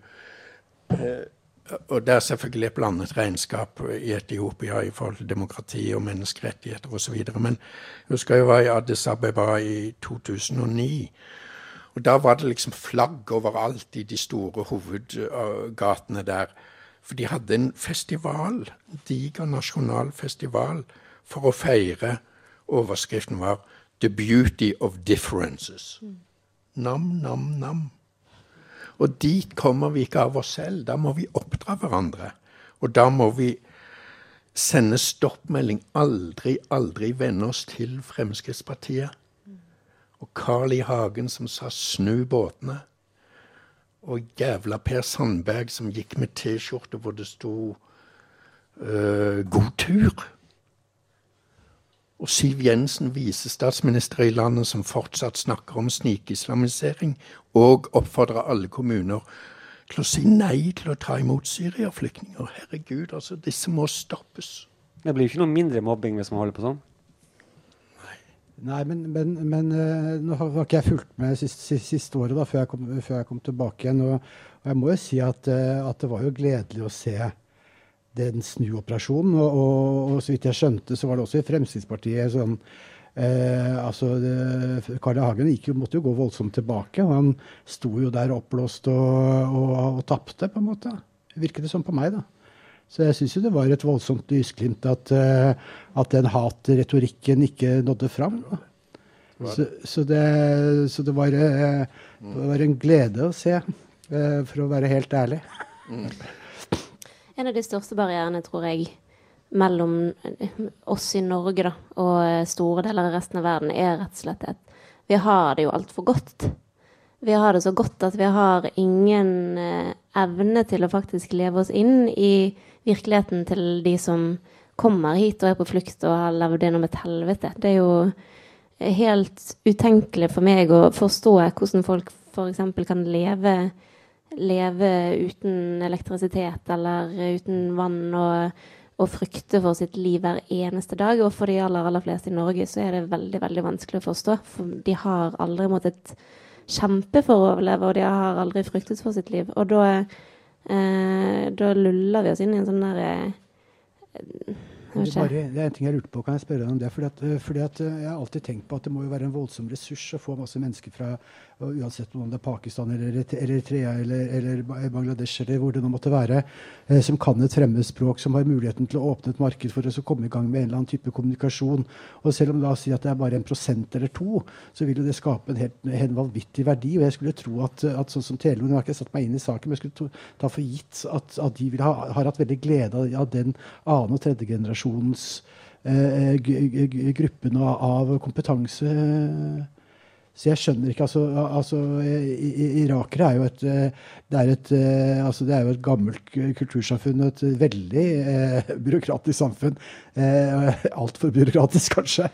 og det selvfølgelig et blandet regnskap i Etiopia i forhold til demokrati og menneskerettigheter og så videre. Men jeg husker jeg var i Addis Abeba i 2009, og da var det liksom flagg overalt i de store hovedgatene der. For de hadde en festival, en diger nasjonal festival, for å feire. Overskriften var «The beauty of differences». Nam, nam, nam. Og dit kommer vi ikke av oss selv. Da må vi oppdra hverandre. Og da må vi sende stoppmelding. Aldri, aldri vende oss til Fremskrittspartiet. Og Carl I. Hagen som sa «snu båtene». Og jævla Per Sandberg som gikk med T-skjorte hvor det stod «God tur». Og Siv Jensen, visestatsminister I landet, som fortsatt snakker om snikislamisering, og oppfordrer alle kommuner til å si nei til å ta imot Syria-flyktninger. Herregud, altså, disse må stoppes. Det blir jo ikke noe mindre mobbing hvis man holder på sånn. Nei, men nå har ikke jeg fulgt med siste året da, før jeg kom tilbake igjen, og jeg må jo si at det var jo gledelig å se den snuoperasjonen, og så vidt jeg skjønte, så var det også I Fremskrittspartiet sånn, Carl I. Hagen måtte jo gå voldsomt tilbake, og han sto jo der oppblåst og tappte på en måte. Virket det sånn på meg da. Så jeg synes jo det var et voldsomt lysglimt at den hatretorikken ikke nådde fram. Så det var en glede å se, for å være helt ærlig. En av de største barrierene, tror jeg, mellom oss I Norge da, og store deler av resten av verden, rett og slett at vi har det jo alt for godt. Vi har det så godt at vi har ingen evne til å faktisk leve oss inn I virkeligheten til de som kommer hit og på flukt og har levd gjennom et helvete. Det jo helt utenkelig for meg å forstå hvordan folk for eksempel kan leve uten elektrisitet eller uten vann og frykte for sitt liv hver eneste dag. Og for de aller fleste I Norge så det veldig, veldig vanskelig å forstå. For de har aldri måttet kjempe for å overleve, og de har aldri fryktet for sitt liv. Og da luller vi oss inn I en sånn der... Det en ting jeg lurte på, kan jeg spørre deg om det? Fordi at jeg har alltid tenkt på at det må jo være en voldsom ressurs å få masse mennesker fra, uansett om det Pakistan eller Eritrea eller Bangladesh eller hvor det nå måtte være, som kan et fremmedspråk, som har muligheten til å åpne et marked for oss å komme I gang med en eller annen type kommunikasjon. Og selv om da sier at det bare 1% eller 2, så vil jo det skape en helt vanvittig verdi. Og jeg skulle tro at sånn som Telenor, jeg har ikke satt meg inn I saken, men jeg skulle ta for gitt at de har hatt veldig glede av den annen- og tredje generasjons gruppen av kompetanse. Så jeg skjønner ikke, irakere jo et gammelt kultursamfunn, og et veldig byråkratisk samfunn. Alt for byråkratisk, kanskje.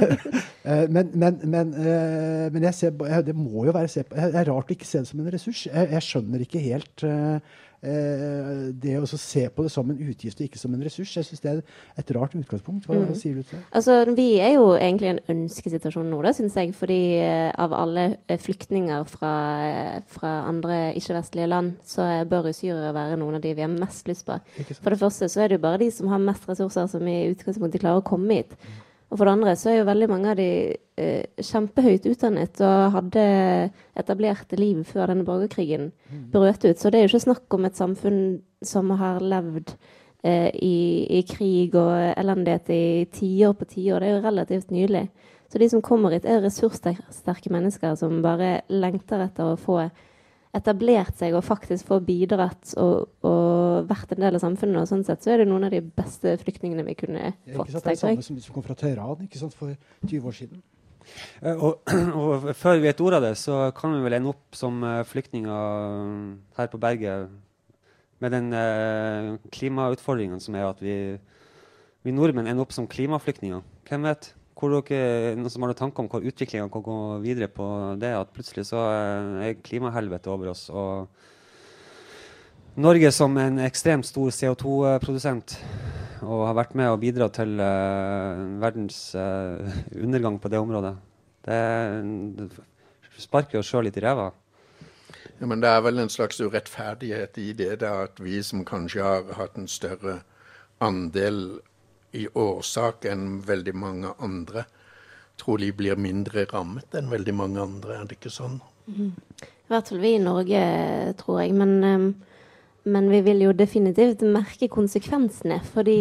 men jeg ser, det må jo være, det rart å ikke se det som en ressurs. Jeg skjønner ikke helt det å se på det som en utgift og ikke som en ressurs. Jeg synes det et rart utgangspunkt. Hva sier du til det? Altså, vi jo egentlig I en ønskesituasjon nå, da, synes jeg, fordi av alle flyktninger fra andre ikke-vestlige land, så bør jo Syria være noen av de vi har mest lyst på. For det første så det jo bare de som har mest ressurser som I utgangspunktet klarer å komme hit. Og for det andre så jo veldig mange av de kjempehøyt utdannet og hadde etablerte liv før denne borgerkrigen brøt ut. Så det jo ikke snakk om et samfunn som har levd I krig og elendighet I 10 år på 10 år. Det jo relativt nylig. Så de som kommer hit ressurssterke mennesker som bare lengter etter å få etablert seg og faktisk få bidratt og vært en del av samfunnet, og sånn sett så det noen av de beste flyktningene vi kunne fått. Ikke sant, det samme som de som kom fra Teheran, ikke sant, for 20 år siden. Og før vi vet ordet av det, så kan vi vel ende opp som flyktninger her på berget med den klimautfordringen som at vi vi nordmenn ender opp som klimaflyktninger. Hvem vet? Hvor dere, noen som har tanker om hvor utviklingen kan gå videre på det, at plutselig så klimahelvete over oss, og Norge som en ekstremt stor CO2-produsent, og har vært med å bidra til verdens undergang på det området. Det sparker oss selv litt i ræva. Ja, men det vel en slags urettferdighet i det da, at vi som kanskje har hatt en større andel i årsak enn veldig mange andre, trolig blir mindre rammet enn veldig mange andre, det ikke sånn? I hvert fall vi i Norge, tror jeg, men vi vil jo definitivt merke konsekvensene, fordi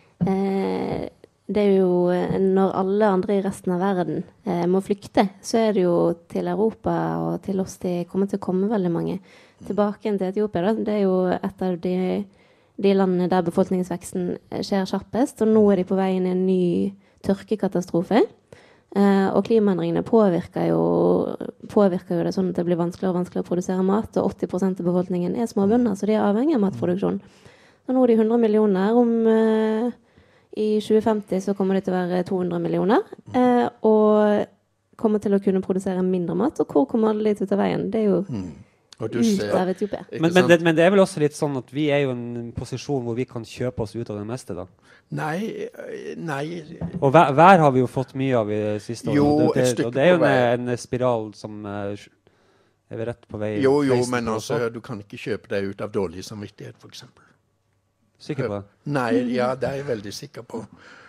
det jo, når alle andre i resten av verden må flykte, så det jo til Europa og til oss det kommer til å komme veldig mange. Tilbake til Etiopia, da. Det jo et av de landene der befolkningsveksten skjer kjappest, og nå de på vei inn i en ny tørkekatastrofe. Og klimaendringene påvirker jo det sånn at det blir vanskeligere og vanskeligere å produsere mat, og 80% av befolkningen småbønder, så de avhengig av matproduksjon. Så nå de 100 millioner, i 2050 så kommer det til å være 200 millioner, og kommer til å kunne produsere mindre mat, og hvor kommer alle de til å ta veien? Det jo ut av Etiopia. Men det vel også litt sånn at vi jo en posisjon hvor vi kan kjøpe oss ut av det meste da? Nei. Og vær har vi jo fått mye av i siste år. Jo, og det jo en spiral som vi rett på vei. Jo, men også, du kan ikke kjøpe deg ut av dårlig samvittighet, for eksempel. Sikker på det? Nei, ja, det jeg veldig sikker på.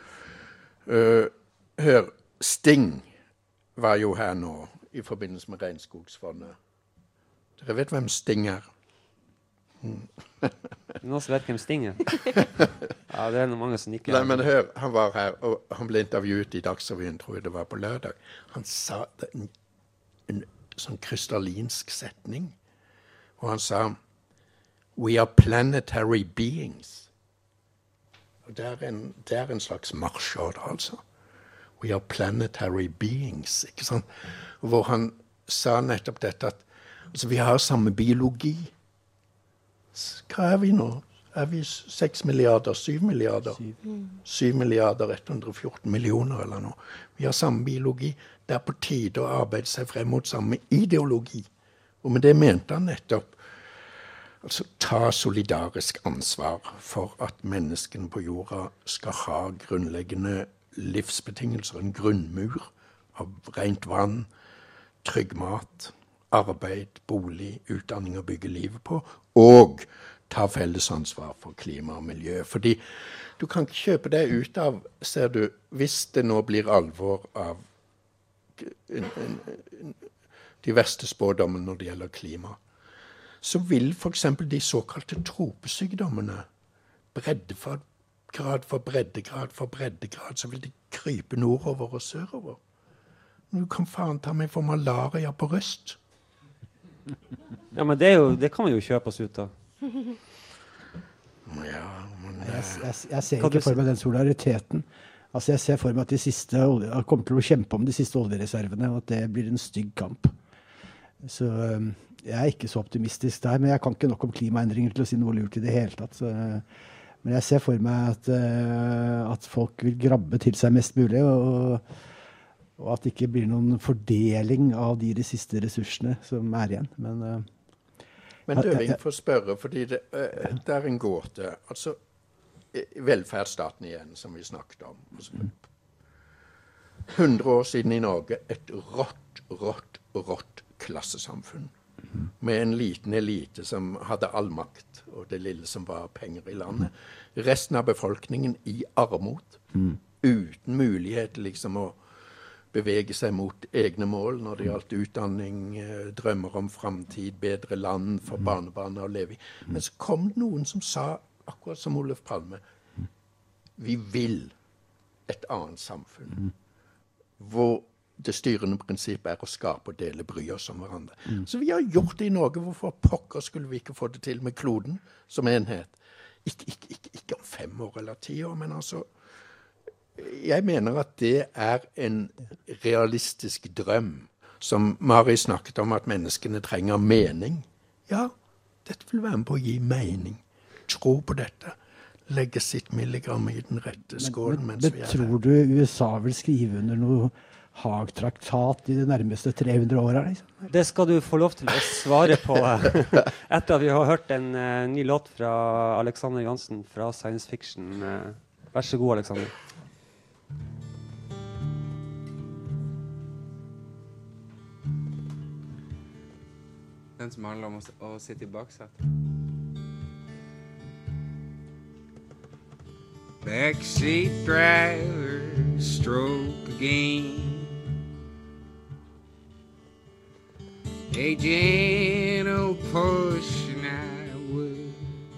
Hør, Sting var jo her nå i forbindelse med Regnskogsfondet. Dere vet hvem Sting Noen som vet hvem Sting Ja, det noen mange som ikke Nei, men hør, han var her, og han ble intervjuet i Dagsrevyen, tror jeg det var på lørdag. Han sa en sånn krystallinsk setning, og han sa «We are planetary beings». Og det en slags marsjord, altså. «We are planetary beings», ikke sant? Hvor han sa nettopp dette at altså, vi har samme biologi. Hva vi nå? Vi 6 milliarder, 7 milliarder? 7 milliarder, 114 millioner eller noe. Vi har samme biologi. Det på tide å arbeide seg frem mot samme ideologi. Og med det mente han nettopp altså ta solidarisk ansvar for at menneskene på jorda skal ha grunnleggende livsbetingelser, en grunnmur av rent vann, trygg mat, arbeid, bolig, utdanning å bygge livet på, og ta felles ansvar for klima og miljø. Fordi du kan ikke kjøpe det ut av, ser du, hvis det nå blir alvor av de verste spådommene når det gjelder klima, så vil for eksempel de såkalte tropesykdommene, breddegrad for breddegrad for breddegrad, så vil de krype nordover og sørover. Du kan faen ta meg for malaria på røst. Ja, men det kan vi jo kjøpe oss ut av. Ja, men jeg ser ikke for meg den solidariteten. Altså jeg ser for meg at de siste kommer til å kjempe om de siste oljereservene, og at det blir en stygg kamp. Så jeg ikke så optimistisk der, men jeg kan ikke nok om klimaendringer til å si noe lurt i det hele tatt. Så, men jeg ser for meg at folk vil grabbe til seg mest mulig, og at det ikke blir noen fordeling av de siste ressursene som igjen. Men Døving får spørre, fordi det en gåte. Altså, velferdsstaten igjen, som vi snakket om. Altså, 100 år siden i Norge, et rått klassesamfunn. Med en liten elite som hadde all makt, og det lille som var penger i landet. Resten av befolkningen i armod, uten mulighet liksom å bevege seg mot egne mål når det gjaldt utdanning, drømmer om fremtid, bedre land for barnebarna å leve i. Men så kom det noen som sa, akkurat som Olof Palme, vi vil et annet samfunn, hvor det styrende prinsippet å skape og dele, bry oss om hverandre. Så vi har gjort det i Norge, hvorfor pokker skulle vi ikke få det til med kloden som enhet? Ikke om 5 år eller 10 år, men altså, jeg mener at det en realistisk drøm, som Mari snakket om, at menneskene trenger mening. Ja, dette vil være med på å gi mening. Tro på dette. legge sitt milligram I den rette skålen mens vi her. Tror du USA vil skrive under noe Haag-traktat I de nærmeste 300 årene? Liksom? Det skal du få lov til å svare på etter at vi har hørt en ny låt fra Alexander Johansen fra Science Fiction. Vær så god, Alexander. Den som handler om å sitte I baksetet. Backseat driver, stroke again. A gentle push and I would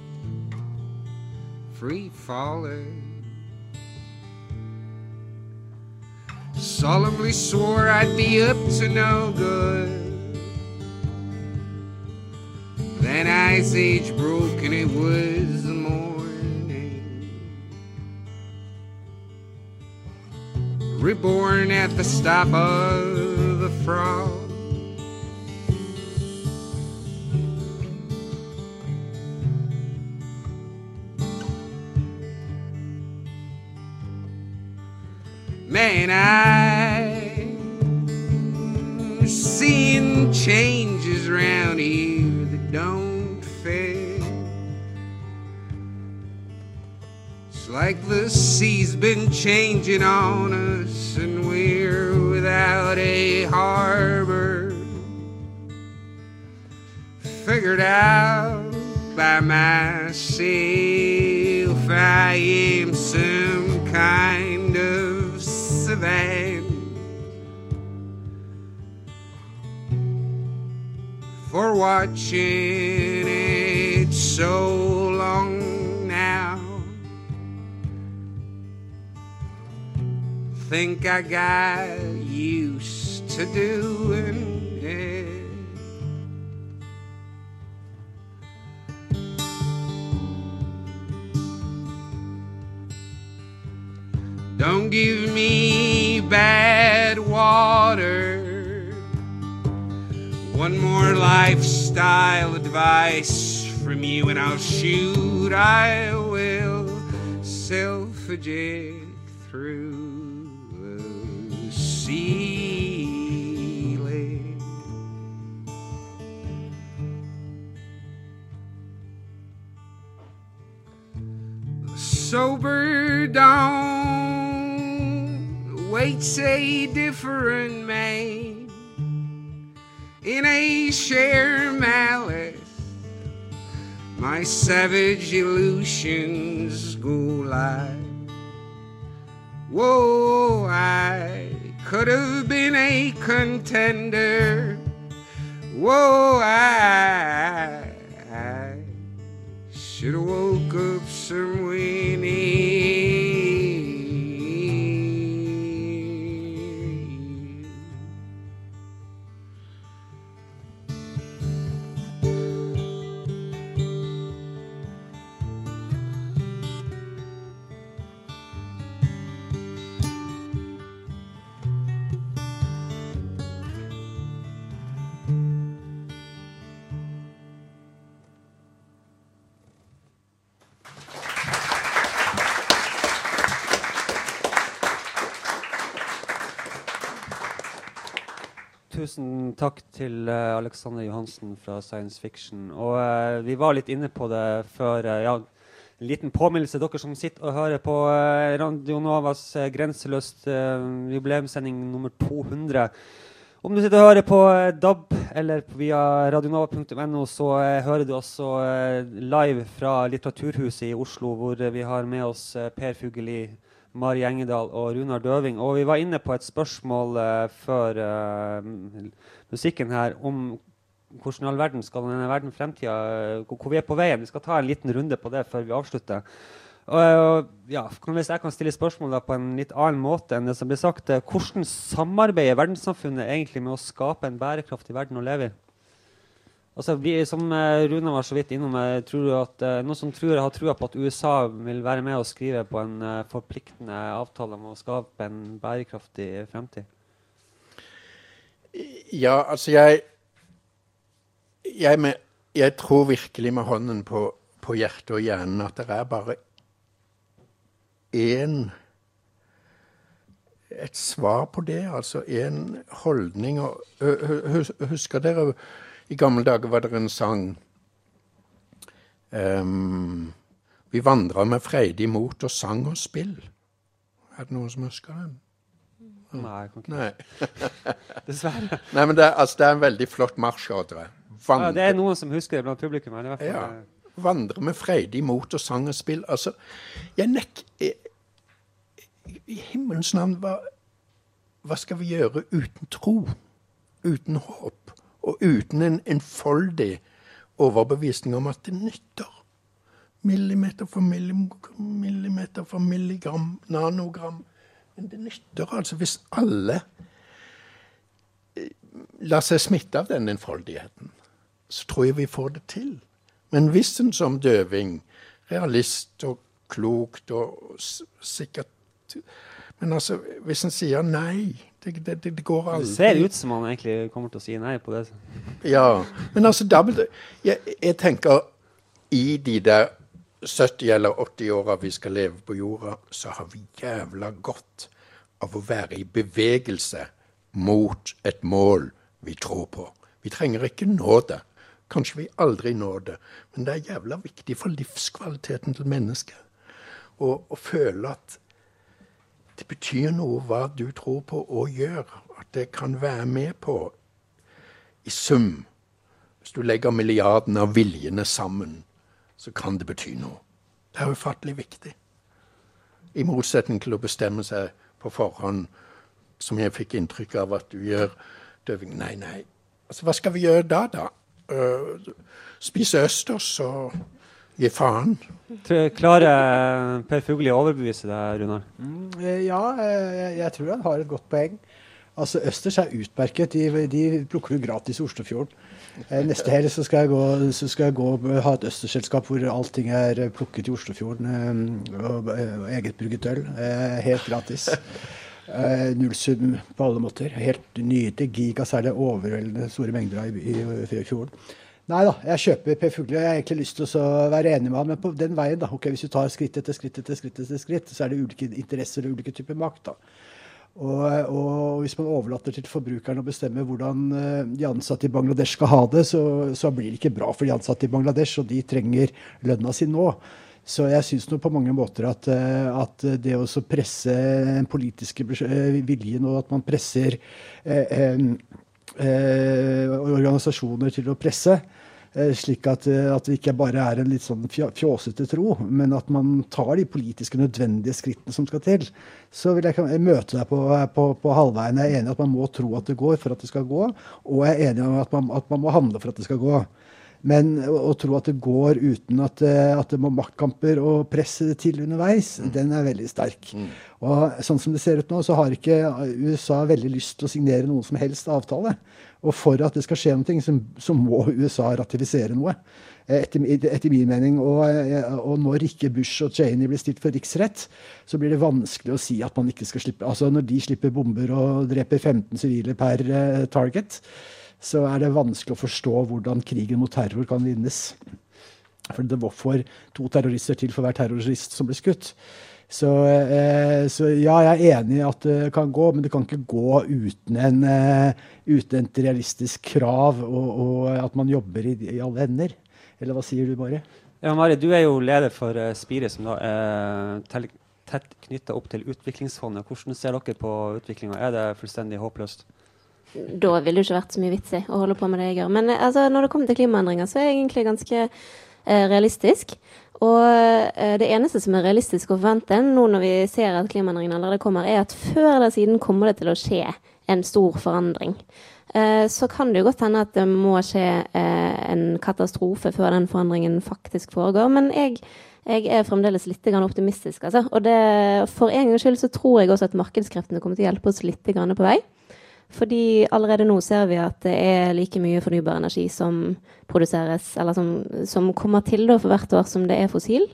free falling. Solemnly swore I'd be up to no good. Then Ice Age broke and it was the morning. Reborn at the stop of the frog. Man, I'm seeing changes around here that don't fit. It's like the sea's been changing on us and we're without a harbor. Figured out by myself I am some kind of savant for watching it so long now. Think I got used to doing it. Don't give me bad water. One more lifestyle advice from you and I'll shoot. I will self-eject through the ceiling. Sober dawn waits a different man in a share malice. My savage illusions go live. Whoa, I could have been a contender. Whoa, I should have woke up some winning. Tusen takk til Alexander Johansen fra Science Fiction. Og vi var litt inne på det før. Ja, en liten påminnelse, dere som sitter og hører på Radio Novas Grenseløst jubileumssending nummer 200. Om du sitter og hører på DAB eller via radionova.no, så hører du også live fra Litteraturhuset I Oslo, hvor vi har med oss Per Fugelli, Mari Engedal og Runar Døving. Og vi var inne på et spørsmål før musikken her om hvordan I all verden skal denne verden fremtiden, hvor vi på veien. Vi skal ta en liten runde på det før vi avslutter. Og ja, hvis jeg kan stille spørsmål da på en litt annen måte enn det som ble sagt, hvordan samarbeider verdenssamfunnet egentlig med å skape en bærekraftig verden å leve I? Altså, som Runa var så vidt innom, tror du at noen som har troet på at USA vil være med å skrive på en forpliktende avtale om å skape en bærekraftig fremtid? Ja, altså jeg tror virkelig med hånden på hjertet og hjernen at det bare et svar på det, altså en holdning. Husker dere, i gamle dager var det en sang, vi vandret med freidig mot og sang og spill. Er det noen som husker den? Nei, jeg kan ikke. Nei. Dessverre. Nei, men det er en veldig flott marsjordre. Ja, det er noen som husker det blant publikum. I hvert fall. Ja, vandre med freidig mot og sang og spill. Altså, i himmelens navn, hva skal vi gjøre uten tro, uten håp, og uten en enfoldig overbevisning om at det nytter? Millimeter for millimeter for milligram, nanogram. Men det nytter altså hvis alle lar seg smitte av den enfoldigheten. Så tror jeg vi får det til. Men hvis en som Døving, realist og klokt og sikkert. Men altså, hvis en sier nei, det går aldri. Det ser ut som han egentlig kommer til å si nei på det. Ja, men altså, jeg tenker i de der 70 eller 80 årene vi skal leve på jorda, så har vi jævla godt av å være i bevegelse mot et mål vi tror på. Vi trenger ikke nå det. Kanskje vi aldri når det, men det er jævla viktig for livskvaliteten til mennesket. Å føle at det betyr noe hva du tror på og gjør. At det kan være med på i sum. Hvis du legger milliardene av viljene sammen, så kan det bety noe. Det er ufattelig viktig. I motsetning til å bestemme seg på forhånd, som jeg fikk inntrykk av at du gjør, Døving. Nei. Altså, hva skal vi gjøre da? Spise østers og gi faen. Klarer Per Fugelli å overbevise deg, Runar? Ja, jeg tror han har et godt poeng. Altså, østers er utmerket. De plukker jo gratis i Oslofjorden. Neste helg så skal jeg gå og ha et østerselskap hvor allting er plukket i Oslofjorden og eget brygget øl. Helt gratis. Nullsum på alle måter. Helt nydelig. Gigas er det overveldende store mengder av i fjorden. Neida, jeg kjøper Per Fugelli. Jeg har egentlig lyst til å være enig med han, men på den veien da, ok, hvis du tar skritt etter skritt, så er det ulike interesser og ulike typer makt da. Og hvis man overlater til forbrukeren å bestemme hvordan de ansatte i Bangladesh skal ha det, så blir det ikke bra for de ansatte i Bangladesh, og de trenger lønna si nå. Så jeg synes nå på mange måter at det å presse den politiske viljen, og at man presser organisasjoner til å presse, slik at det ikke bare er en litt sånn fjåsete tro, men at man tar de politiske nødvendige skrittene som skal til. Så vil jeg møte deg på halvveien. Jeg er enig i at man må tro at det går for at det skal gå, og jeg er enig i at man må handle for at det skal gå. Men å tro at det går uten at det må maktkamper og presse det til underveis, den er veldig sterk. Og sånn som det ser ut nå, så har ikke USA veldig lyst til å signere noen som helst avtale. Og for at det skal skje noe, så må USA ratifisere noe, etter min mening. Og når ikke Bush og Cheney blir stilt for riksrett, så blir det vanskelig å si at man ikke skal slippe. Altså når de slipper bomber og dreper 15 sivile per target, så er det vanskelig å forstå hvordan krigen mot terror kan vinnes. For det får 2 terrorister til for hver terrorist som blir skutt. Så ja, jeg er enig i at det kan gå, men det kan ikke gå uten et realistisk krav, og at man jobber i alle ender. Eller hva sier du, Mari? Ja, Mari, du er jo leder for Spire, som da er tett knyttet opp til utviklingsfondet. Hvordan ser dere på utviklingen? Er det fullstendig håpløst? Da ville det ikke vært så mye vits i å holde på med det jeg gjør. Men altså, når det kommer til klimaendringer, så er jeg egentlig ganske realistisk. Og det eneste som er realistisk å forvente nå når vi ser at klimaendringene allerede kommer, er at før eller siden kommer det til å skje en stor forandring. Så kan det jo godt hende at det må skje en katastrofe før den forandringen faktisk foregår. Men jeg er fremdeles litt optimistisk. Altså. Og for en gangs skyld så tror jeg også at markedskreftene kommer til å hjelpe oss litt på vei. Fordi allerede nå ser vi at det er like mye fornybar energi som produseres, eller som kommer til da for hvert år som det er fossil.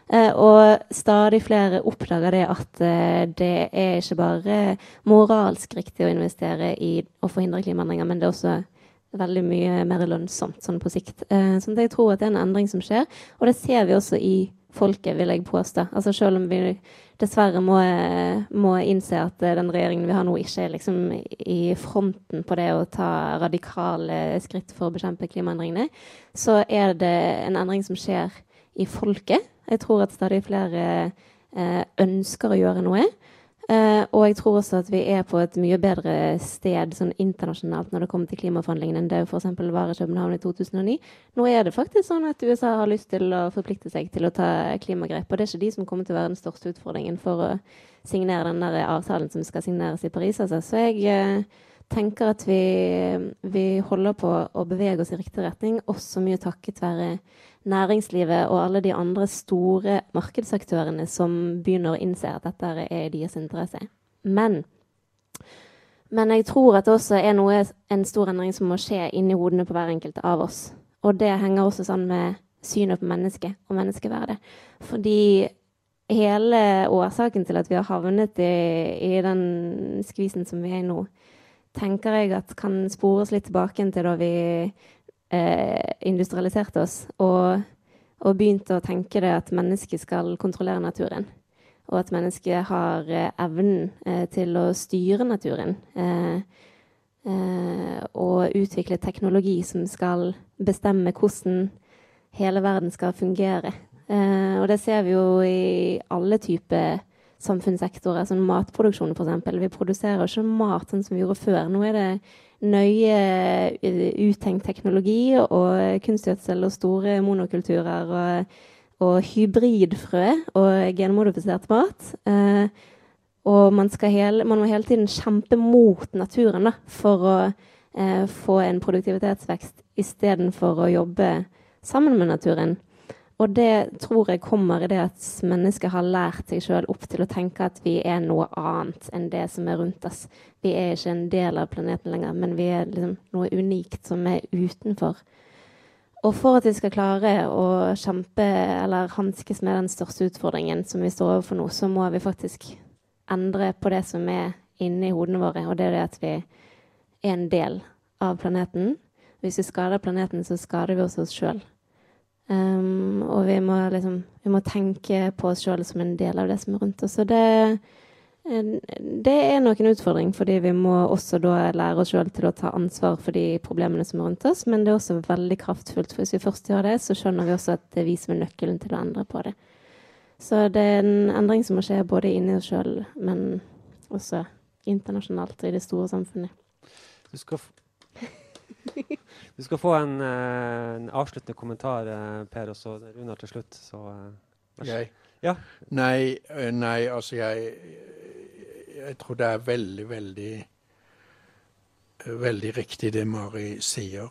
Og stadig flere oppdager det at det er ikke bare moralsk riktig å investere i å forhindre klimaendringer, men det er også veldig mye mer lønnsomt sånn på sikt. Så jeg tror at det er en endring som skjer, og det ser vi også i folket, vil jeg påstå. Altså selv om vi dessverre må innse at den regjeringen vi har nå ikke er liksom i fronten på det å ta radikale skritt for å bekjempe klimaendringene, så er det en endring som skjer i folket. Jeg tror at stadig flere ønsker å gjøre noe. Og jeg tror også at vi er på et mye bedre sted sånn internasjonalt når det kommer til klimaforhandlingene enn det for eksempel var i København i 2009. Nå er det faktisk sånn at USA har lyst til å forplikte seg til å ta klimagrep, og det er ikke de som kommer til å være den største utfordringen for å signere den der avtalen som skal signeres i Paris. Altså. Så jeg tenker at vi holder på å bevege oss i riktig retning, også mye takket være næringslivet og alle de andre store markedsaktørene som begynner å innse at dette er i deres interesse. Men jeg tror at det også er en stor endring som må skje inni hodene på hver enkelt av oss. Og det henger også sammen med synet på mennesket og menneskeverdet. Fordi hele årsaken til at vi har havnet i den skvisen som vi er i nå, tenker jeg at kan spores litt tilbake til da vi industrialiserte oss og begynte å tenke det at mennesket skal kontrollere naturen, og at mennesket har evnen til å styre naturen og utvikle teknologi som skal bestemme hvordan hele verden skal fungere. Og det ser vi jo i alle typer samfunnssektorer, som matproduksjon for eksempel. Vi produserer ikke mat sånn som vi gjorde før. Nå er det nøye uttenkt teknologi og kunstgjødsel og store monokulturer og hybridfrø og genmodifisert mat. Og man må hele tiden kjempe mot naturen da, for å få en produktivitetsvekst i stedet for å jobbe sammen med naturen. Og det tror jeg kommer i det at mennesker har lært seg selv opp til å tenke at vi er noe annet enn det som er rundt oss. Vi er ikke en del av planeten lenger, men vi er liksom noe unikt som er utenfor. Og for at vi skal klare å kjempe eller hanskes med den største utfordringen som vi står overfor nå, så må vi faktisk endre på det som er inne i hodene våre, og det er det at vi er en del av planeten. Hvis vi skader planeten, så skader vi også oss selv. Og vi må tenke på oss selv som en del av det som er rundt oss. Og det er nok en utfordring, fordi vi må også da lære oss selv til å ta ansvar for de problemene som er rundt oss, men det er også veldig kraftfullt, for hvis vi først gjør det, så skjønner vi også at det er vi som er nøkkelen til å endre på det. Så det er en endring som må skje både inni oss selv, men også internasjonalt i det store samfunnet. Du skal få en avsluttende kommentar, Per, og så Runar til slutt. Så, jeg? Ja. Nei, altså jeg tror det er veldig riktig det Mari sier.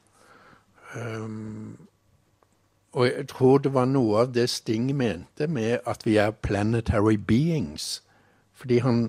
Og jeg tror det var noe av det Sting mente med at vi er planetary beings. Fordi han,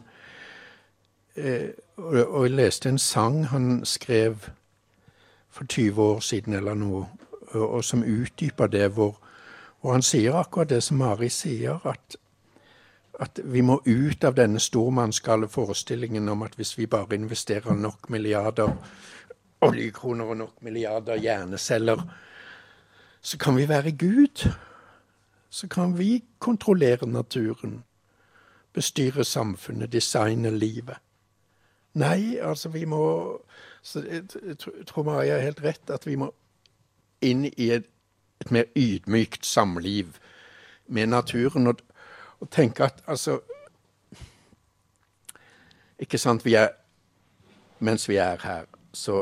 og jeg leste en sang han skrev for 20 år siden eller noe, og som utdyper det, hvor han sier akkurat det som Mari sier, at vi må ut av denne stormannsgale forestillingen om at hvis vi bare investerer nok milliarder oljekroner og nok milliarder hjerneceller, så kan vi være Gud. Så kan vi kontrollere naturen, bestyre samfunnet, designe livet. Nei, altså vi må... Så jeg tror Maria er helt rett at vi må inn i et mer ydmykt samliv med naturen og tenke at, altså, ikke sant, mens vi er her, så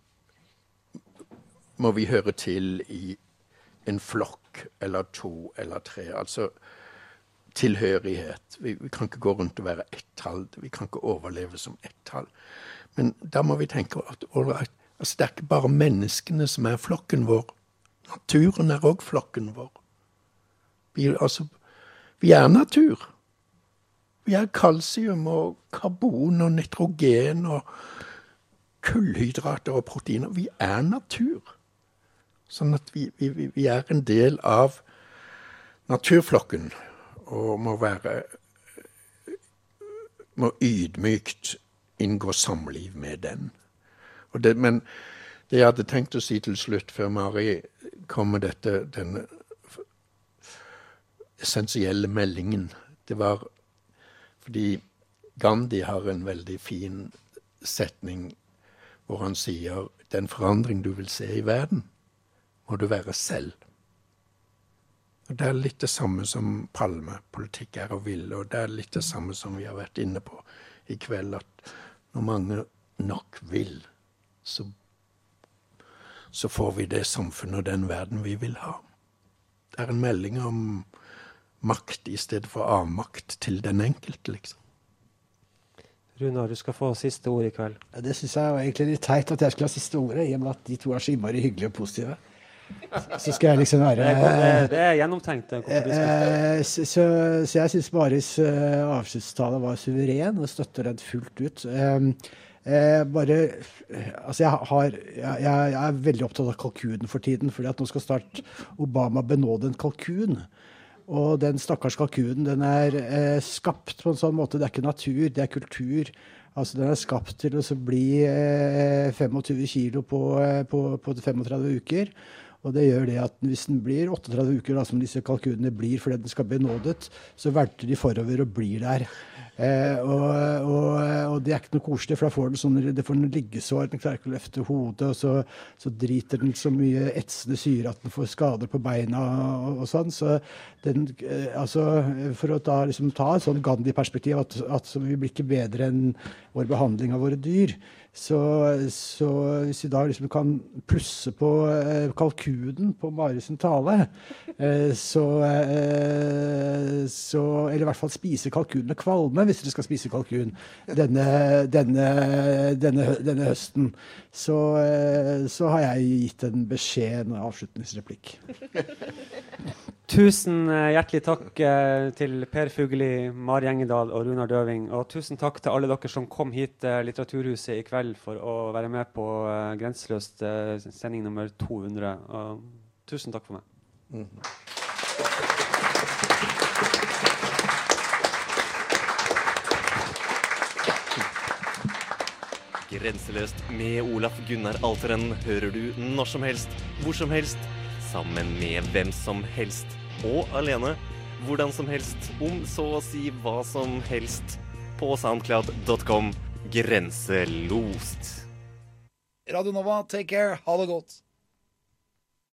må vi høre til i en flokk eller 2 eller 3, altså tilhørighet. Vi kan ikke gå rundt og være ett-tall, vi kan ikke overleve som ett-tall. Men da må vi tenke at altså det er ikke bare menneskene som er flokken vår. Naturen er også flokken vår. Vi er natur. Vi er kalsium og karbon og nitrogen og kullhydrater og proteiner. Vi er natur. Sånn at vi er en del av naturflokken og må ydmykt inngå samliv med den. Men det jeg hadde tenkt å si til slutt, før Mari kom med denne essensielle meldingen. Det var fordi Gandhi har en veldig fin setning hvor han sier den forandring du vil se i verden, må du være selv. Og det litt det samme som Palme-politikk å ville, og det litt det samme som vi har vært inne på i kveld, at når mange nok vil, så får vi det samfunnet og den verden vi vil ha. Det en melding om makt i stedet for avmakt til den enkelte, liksom. Runar, du skal få siste ord i kveld. Ja, det synes jeg var egentlig litt teit at jeg skulle ha siste ordet, i og med at de to så innmari hyggelige og positive. Så skal jeg liksom være... Det gjennomtenkt. Så jeg synes Maris avskjedstale var suveren, og støtter den fullt ut. Altså jeg veldig opptatt av kalkunen for tiden, fordi at nå skal snart Obama benåde en kalkun. Og den stakkars kalkunen, den skapt på en sånn måte, det ikke natur, det kultur. Altså den skapt til å bli 25 kilo på 35 uker. Og det gjør det at hvis den blir 38 uker, da, som disse kalkunene blir fordi den skal benådet, så velter de forover og blir der. Og det ikke noe koselig, for da får den liggesår, den klarer ikke å løfte hodet, og så driter den så mye etsende syre at den får skader på beina og sånn. Så den, altså, for å ta et sånn Gandhi-perspektiv, at vi blir ikke bedre enn vår behandling av våre dyr, så hvis vi da kan plusse på kalkunen på Marisen tale, eller i hvert fall spise kalkun med kvalme, hvis dere skal spise kalkun denne høsten, så har jeg gitt en beskjeden avslutningsreplikk. Tusen hjertelig takk til Per Fugelli, Mari Engedal og Runar Døving, og tusen takk til alle dere som kom hit til Litteraturhuset i kveld for å være med på Grenseløst sending nummer 200. Og tusen takk for meg. Grenseløst med Olaf Gunnar Alteren hører du når som helst, hvor som helst, sammen med hvem som helst, og alene, hvordan som helst, om så å si hva som helst, på soundcloud.com, Grenselost. Radio Nova, take care, ha det godt.